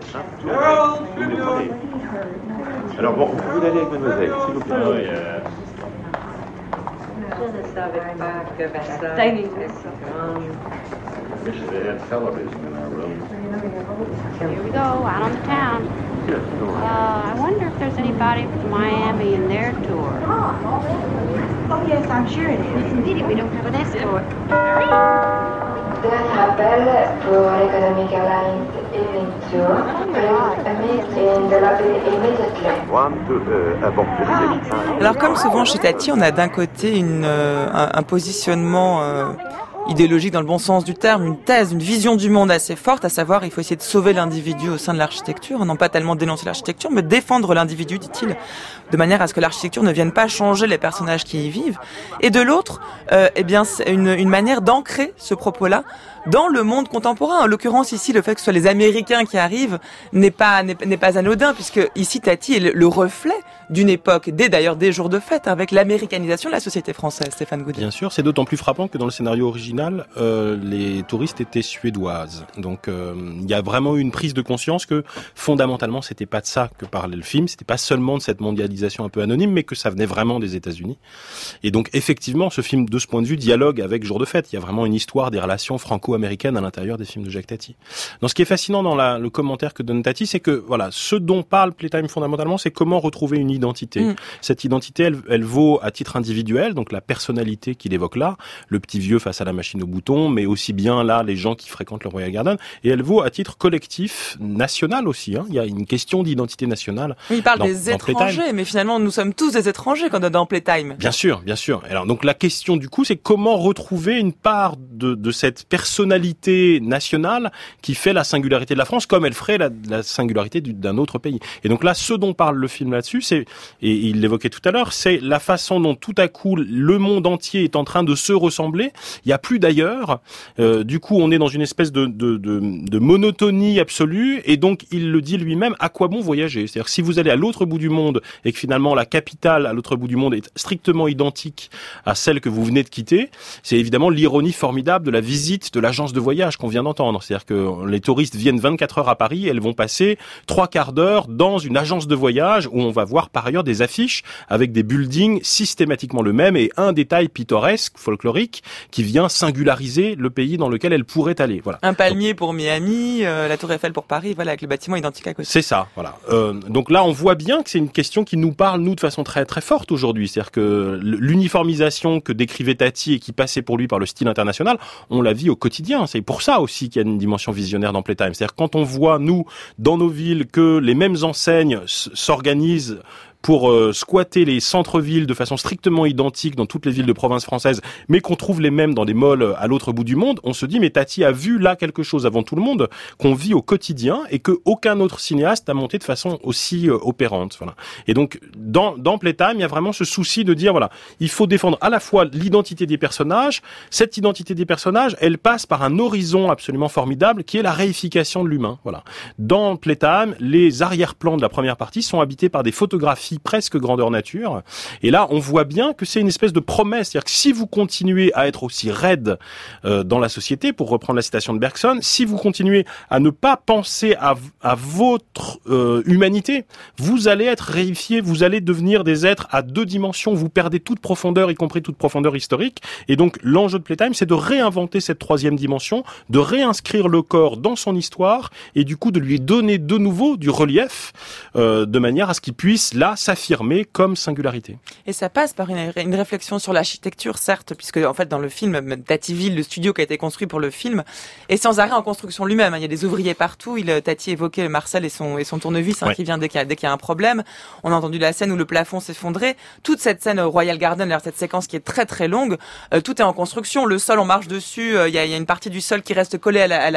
Alors bon, vous pouvez aller avec mademoiselle, s'il vous plaît. Je ne savais pas que Versailles... Here we go, out on the town. I wonder if there's anybody from Miami in their tour. Oh, yes, I'm sure it is. Pity we don't have an escort. Dernier appel pour Economic Airlines Evening Tour. Alors comme souvent chez Tati, on a d'un côté un positionnement idéologique dans le bon sens du terme, une thèse, une vision du monde assez forte, à savoir il faut essayer de sauver l'individu au sein de l'architecture, non pas tellement dénoncer l'architecture, mais défendre l'individu, dit-il, de manière à ce que l'architecture ne vienne pas changer les personnages qui y vivent. Et de l'autre, c'est une manière d'ancrer ce propos-là dans le monde contemporain. En l'occurrence ici, le fait que ce soit les Américains qui arrivent n'est pas anodin, puisque ici Tati est le reflet d'une époque, des jours de fête, avec l'américanisation de la société française, Stéphane Goudy. Bien sûr, c'est d'autant plus frappant que dans le scénario original, les touristes étaient suédoises. Donc il y a vraiment eu une prise de conscience que fondamentalement c'était pas de ça que parlait le film, c'était pas seulement de cette mondialisation un peu anonyme, mais que ça venait vraiment des États-Unis. Et donc effectivement, ce film de ce point de vue dialogue avec Jour de fête. Il y a vraiment une histoire des relations franco-américaines à l'intérieur des films de Jacques Tati. Donc ce qui est fascinant dans le commentaire que donne Tati, c'est que voilà, ce dont parle Playtime fondamentalement, c'est comment retrouver une identité. Cette identité, elle vaut à titre individuel, donc la personnalité qu'il évoque là, le petit vieux face à la machine au bouton, mais aussi bien là les gens qui fréquentent le Royal Garden, et elle vaut à titre collectif, national aussi. Il y a une question d'identité nationale. Il parle des étrangers, mais finalement nous sommes tous des étrangers quand on est dans Playtime. Bien sûr. Alors donc la question du coup, c'est comment retrouver une part de cette personnalité nationale qui fait la singularité de la France, comme elle ferait la singularité d'un autre pays. Et donc là, ce dont parle le film là-dessus, et il l'évoquait tout à l'heure, c'est la façon dont tout à coup le monde entier est en train de se ressembler. Il n'y a plus d'ailleurs. Du coup, on est dans une espèce de monotonie absolue. Et donc, il le dit lui-même, à quoi bon voyager ? C'est-à-dire que si vous allez à l'autre bout du monde et que finalement la capitale à l'autre bout du monde est strictement identique à celle que vous venez de quitter, c'est évidemment l'ironie formidable de la visite de l'agence de voyage qu'on vient d'entendre. C'est-à-dire que les touristes viennent 24 heures à Paris, elles vont passer 3/4 d'heure dans une agence de voyage où on va voir par ailleurs des affiches avec des buildings systématiquement le même et un détail pittoresque, folklorique, qui vient singulariser le pays dans lequel elle pourrait aller. Voilà. Un palmier pour Miami, la Tour Eiffel pour Paris, voilà, avec le bâtiment identique à côté. C'est ça, voilà. Donc là, on voit bien que c'est une question qui nous parle, nous, de façon très très forte aujourd'hui. C'est-à-dire que l'uniformisation que décrivait Tati et qui passait pour lui par le style international, on la vit au quotidien. C'est pour ça aussi qu'il y a une dimension visionnaire dans Playtime. C'est-à-dire quand on voit, nous, dans nos villes, que les mêmes enseignes s'organisent pour squatter les centres-villes de façon strictement identique dans toutes les villes de province française, mais qu'on trouve les mêmes dans des malls à l'autre bout du monde, on se dit mais Tati a vu là quelque chose avant tout le monde qu'on vit au quotidien et que aucun autre cinéaste a monté de façon aussi opérante. Voilà. Et donc dans Playtime, il y a vraiment ce souci de dire voilà, il faut défendre à la fois l'identité des personnages. Cette identité des personnages, elle passe par un horizon absolument formidable qui est la réification de l'humain. Voilà. Dans Playtime, les arrière-plans de la première partie sont habités par des photographies presque grandeur nature. Et là, on voit bien que c'est une espèce de promesse. C'est-à-dire que si vous continuez à être aussi raide dans la société, pour reprendre la citation de Bergson, si vous continuez à ne pas penser à votre humanité, vous allez être réifié, vous allez devenir des êtres à 2 dimensions. Vous perdez toute profondeur, y compris toute profondeur historique. Et donc, l'enjeu de Playtime, c'est de réinventer cette 3e dimension, de réinscrire le corps dans son histoire et du coup de lui donner de nouveau du relief de manière à ce qu'il puisse, là, s'affirmer comme singularité. Et ça passe par une réflexion sur l'architecture, certes, puisque en fait dans le film, Tativille, le studio qui a été construit pour le film, est sans arrêt en construction lui-même. Il y a des ouvriers partout. Tati évoquait Marcel et son tournevis qui vient dès qu'il y a un problème. On a entendu la scène où le plafond s'effondrait. Toute cette scène au Royal Garden, alors cette séquence qui est très très longue, tout est en construction. Le sol, on marche dessus. Il y a une partie du sol qui reste collée à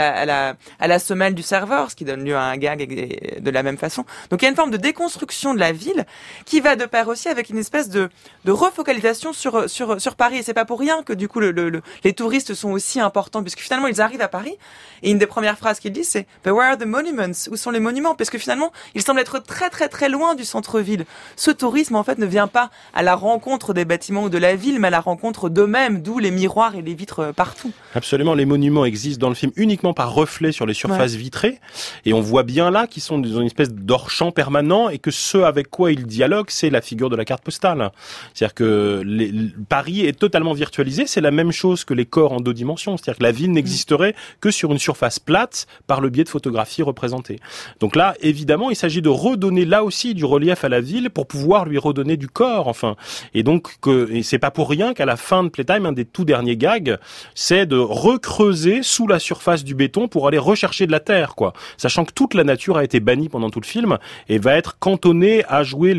la semelle du serveur, ce qui donne lieu à un gag de la même façon. Donc il y a une forme de déconstruction de la ville qui va de pair aussi avec une espèce de refocalisation sur Paris. Et c'est pas pour rien que du coup les touristes sont aussi importants, puisque finalement ils arrivent à Paris et une des premières phrases qu'ils disent c'est "But where are the monuments?" Où sont les monuments? Parce que finalement ils semblent être très très très loin du centre-ville. Ce tourisme en fait ne vient pas à la rencontre des bâtiments ou de la ville, mais à la rencontre d'eux-mêmes, d'où les miroirs et les vitres partout. Absolument, les monuments existent dans le film uniquement par reflet sur les surfaces vitrées, et on voit bien là qu'ils sont dans une espèce d'hors-champ permanent et que ce avec quoi ils dialoguent, c'est la figure de la carte postale. C'est-à-dire que Paris est totalement virtualisé, c'est la même chose que les corps en 2 dimensions. C'est-à-dire que la ville n'existerait que sur une surface plate par le biais de photographies représentées. Donc là, évidemment, il s'agit de redonner là aussi du relief à la ville pour pouvoir lui redonner du corps, enfin. Et donc, et c'est pas pour rien qu'à la fin de Playtime, un des tout derniers gags, c'est de recreuser sous la surface du béton pour aller rechercher de la terre, quoi. Sachant que toute la nature a été bannie pendant tout le film et va être cantonnée à jouer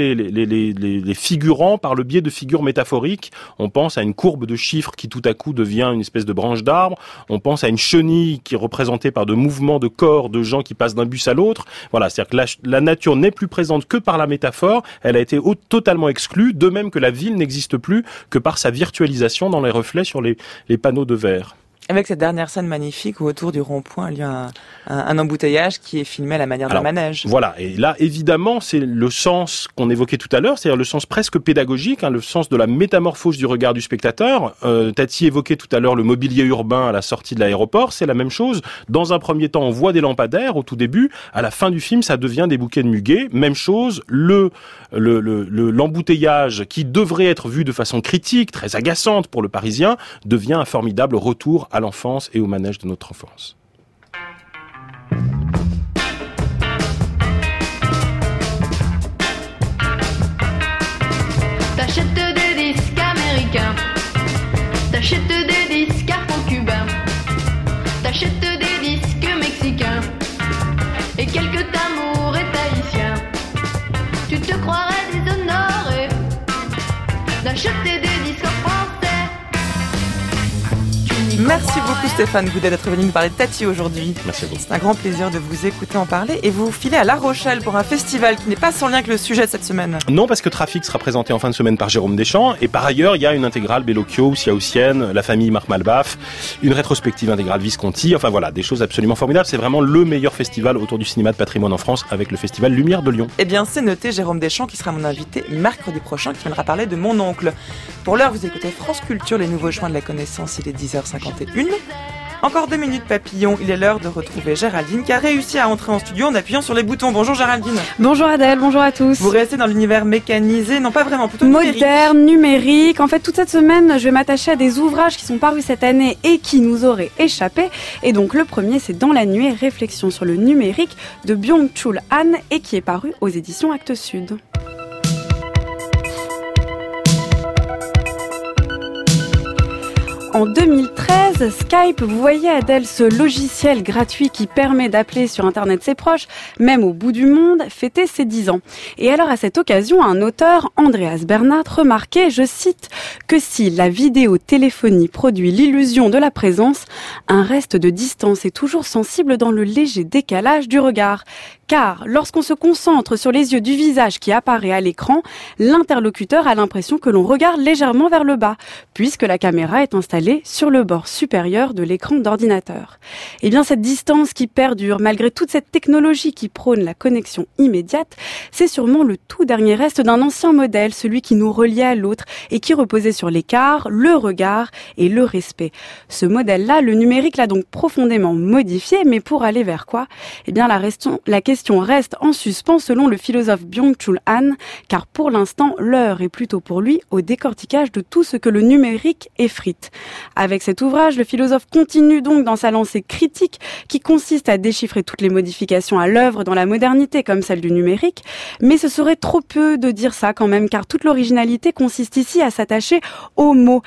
les figurants par le biais de figures métaphoriques. On pense à une courbe de chiffres qui tout à coup devient une espèce de branche d'arbre. On pense à une chenille qui est représentée par de mouvements de corps de gens qui passent d'un bus à l'autre. Voilà, c'est-à-dire que la nature n'est plus présente que par la métaphore. Elle a été totalement exclue, de même que la ville n'existe plus que par sa virtualisation dans les reflets sur les panneaux de verre. Avec cette dernière scène magnifique où autour du rond-point, il y a un embouteillage qui est filmé à la manière d'un manège. Voilà, et là, évidemment, c'est le sens qu'on évoquait tout à l'heure, c'est-à-dire le sens presque pédagogique, le sens de la métamorphose du regard du spectateur. Tati évoquait tout à l'heure le mobilier urbain à la sortie de l'aéroport, c'est la même chose. Dans un premier temps, on voit des lampadaires au tout début, à la fin du film, ça devient des bouquets de muguet. Même chose, l'embouteillage qui devrait être vu de façon critique, très agaçante pour le Parisien, devient un formidable retour à l'enfance et au manège de notre enfance. T'achètes des disques américains, t'achètes des disques afro-cubains, t'achètes des disques mexicains et quelques tambours et tahitiens. Tu te croirais déshonoré d'acheter des disques français. Merci beaucoup Stéphane Goudet d'être venu nous parler de Tati aujourd'hui. Merci à vous. C'est un grand plaisir de vous écouter en parler et vous filez à La Rochelle pour un festival qui n'est pas sans lien avec le sujet de cette semaine. Non, parce que Trafic sera présenté en fin de semaine par Jérôme Deschamps et par ailleurs il y a une intégrale Bellocchio, Siaoussienne, la famille Marc Malbaf, une rétrospective intégrale Visconti, enfin voilà, des choses absolument formidables. C'est vraiment le meilleur festival autour du cinéma de patrimoine en France avec le festival Lumière de Lyon. Eh bien c'est noté, Jérôme Deschamps qui sera mon invité mercredi prochain qui viendra parler de Mon oncle. Pour l'heure vous écoutez France Culture, les nouveaux chemins de la connaissance, il est 10h51. Encore 2 minutes papillon, il est l'heure de retrouver Géraldine qui a réussi à entrer en studio en appuyant sur les boutons. Bonjour Géraldine. Bonjour Adèle, bonjour à tous. Vous restez dans l'univers mécanisé, non pas vraiment, plutôt moderne, numérique. En fait, toute cette semaine, je vais m'attacher à des ouvrages qui sont parus cette année et qui nous auraient échappé. Et donc le premier, c'est Dans la nuée, réflexion sur le numérique de Byung-Chul Han et qui est paru aux éditions Actes Sud. En 2013, Skype, vous voyez Adèle, ce logiciel gratuit qui permet d'appeler sur Internet ses proches, même au bout du monde, fêtait ses 10 ans. Et alors à cette occasion, un auteur, Andreas Bernhard, remarquait, je cite, que si la vidéotéléphonie produit l'illusion de la présence, un reste de distance est toujours sensible dans le léger décalage du regard. Car lorsqu'on se concentre sur les yeux du visage qui apparaît à l'écran, l'interlocuteur a l'impression que l'on regarde légèrement vers le bas, puisque la caméra est installée sur le bord supérieur de l'écran d'ordinateur. Et bien cette distance qui perdure malgré toute cette technologie qui prône la connexion immédiate, c'est sûrement le tout dernier reste d'un ancien modèle, celui qui nous reliait à l'autre et qui reposait sur l'écart, le regard et le respect. Ce modèle-là, le numérique l'a donc profondément modifié, mais pour aller vers quoi ? Eh bien la question reste en suspens selon le philosophe Byung-Chul Han, car pour l'instant, l'heure est plutôt pour lui au décortiquage de tout ce que le numérique effrite. Avec cet ouvrage, le philosophe continue donc dans sa lancée critique qui consiste à déchiffrer toutes les modifications à l'œuvre dans la modernité comme celle du numérique, mais ce serait trop peu de dire ça quand même, car toute l'originalité consiste ici à s'attacher aux mots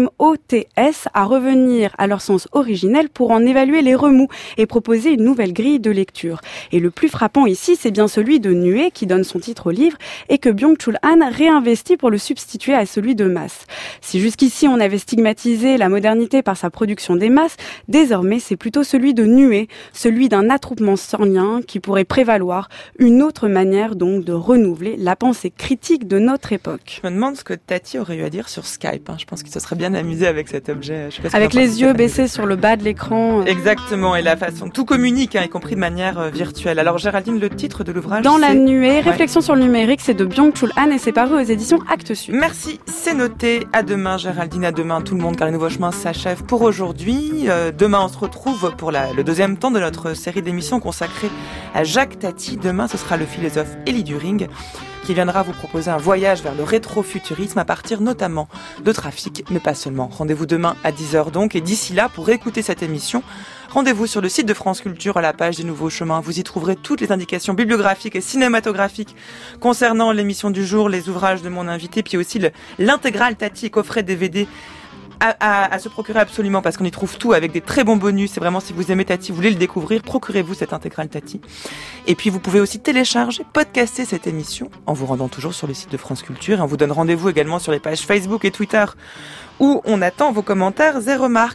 M-O-T-S, à revenir à leur sens originel pour en évaluer les remous et proposer une nouvelle grille de lecture. Et le plus frappant ici, c'est bien celui de Nuée qui donne son titre au livre et que Byung-Chul Han réinvestit pour le substituer à celui de masse. Si jusqu'ici on avait stigmatisé la modernité par sa production des masses, désormais c'est plutôt celui de Nuée, celui d'un attroupement sans lien qui pourrait prévaloir, une autre manière donc de renouveler la pensée critique de notre époque. Je me demande ce que Tati aurait eu à dire sur Skype. Je pense qu'il se serait bien amusé avec cet objet. Je sais pas avec les yeux baissés sur le bas de l'écran. Exactement, et la façon, tout communique, y compris de manière virtuelle. Alors Géraldine, le titre de l'ouvrage, Dans la nuée, réflexion sur le numérique, c'est de Byung-Chul Han et c'est paru aux éditions Actes Sud. Merci, c'est noté. À demain Géraldine, à demain tout le monde, car les nouveaux chemins s'achèvent pour aujourd'hui. Demain on se retrouve pour le deuxième temps de notre série d'émissions consacrée à Jacques Tati. Demain ce sera le philosophe Élie During qui viendra vous proposer un voyage vers le rétrofuturisme à partir notamment de Trafic, mais pas seulement. Rendez-vous demain à 10h donc, et d'ici là, pour écouter cette émission, rendez-vous sur le site de France Culture à la page des Nouveaux Chemins. Vous y trouverez toutes les indications bibliographiques et cinématographiques concernant l'émission du jour, les ouvrages de mon invité, puis aussi l'intégrale Tati, coffret DVD à se procurer absolument, parce qu'on y trouve tout avec des très bons bonus. C'est vraiment, si vous aimez Tati, vous voulez le découvrir, procurez-vous cette intégrale Tati. Et puis vous pouvez aussi télécharger, podcaster cette émission en vous rendant toujours sur le site de France Culture, et on vous donne rendez-vous également sur les pages Facebook et Twitter où on attend vos commentaires et remarques.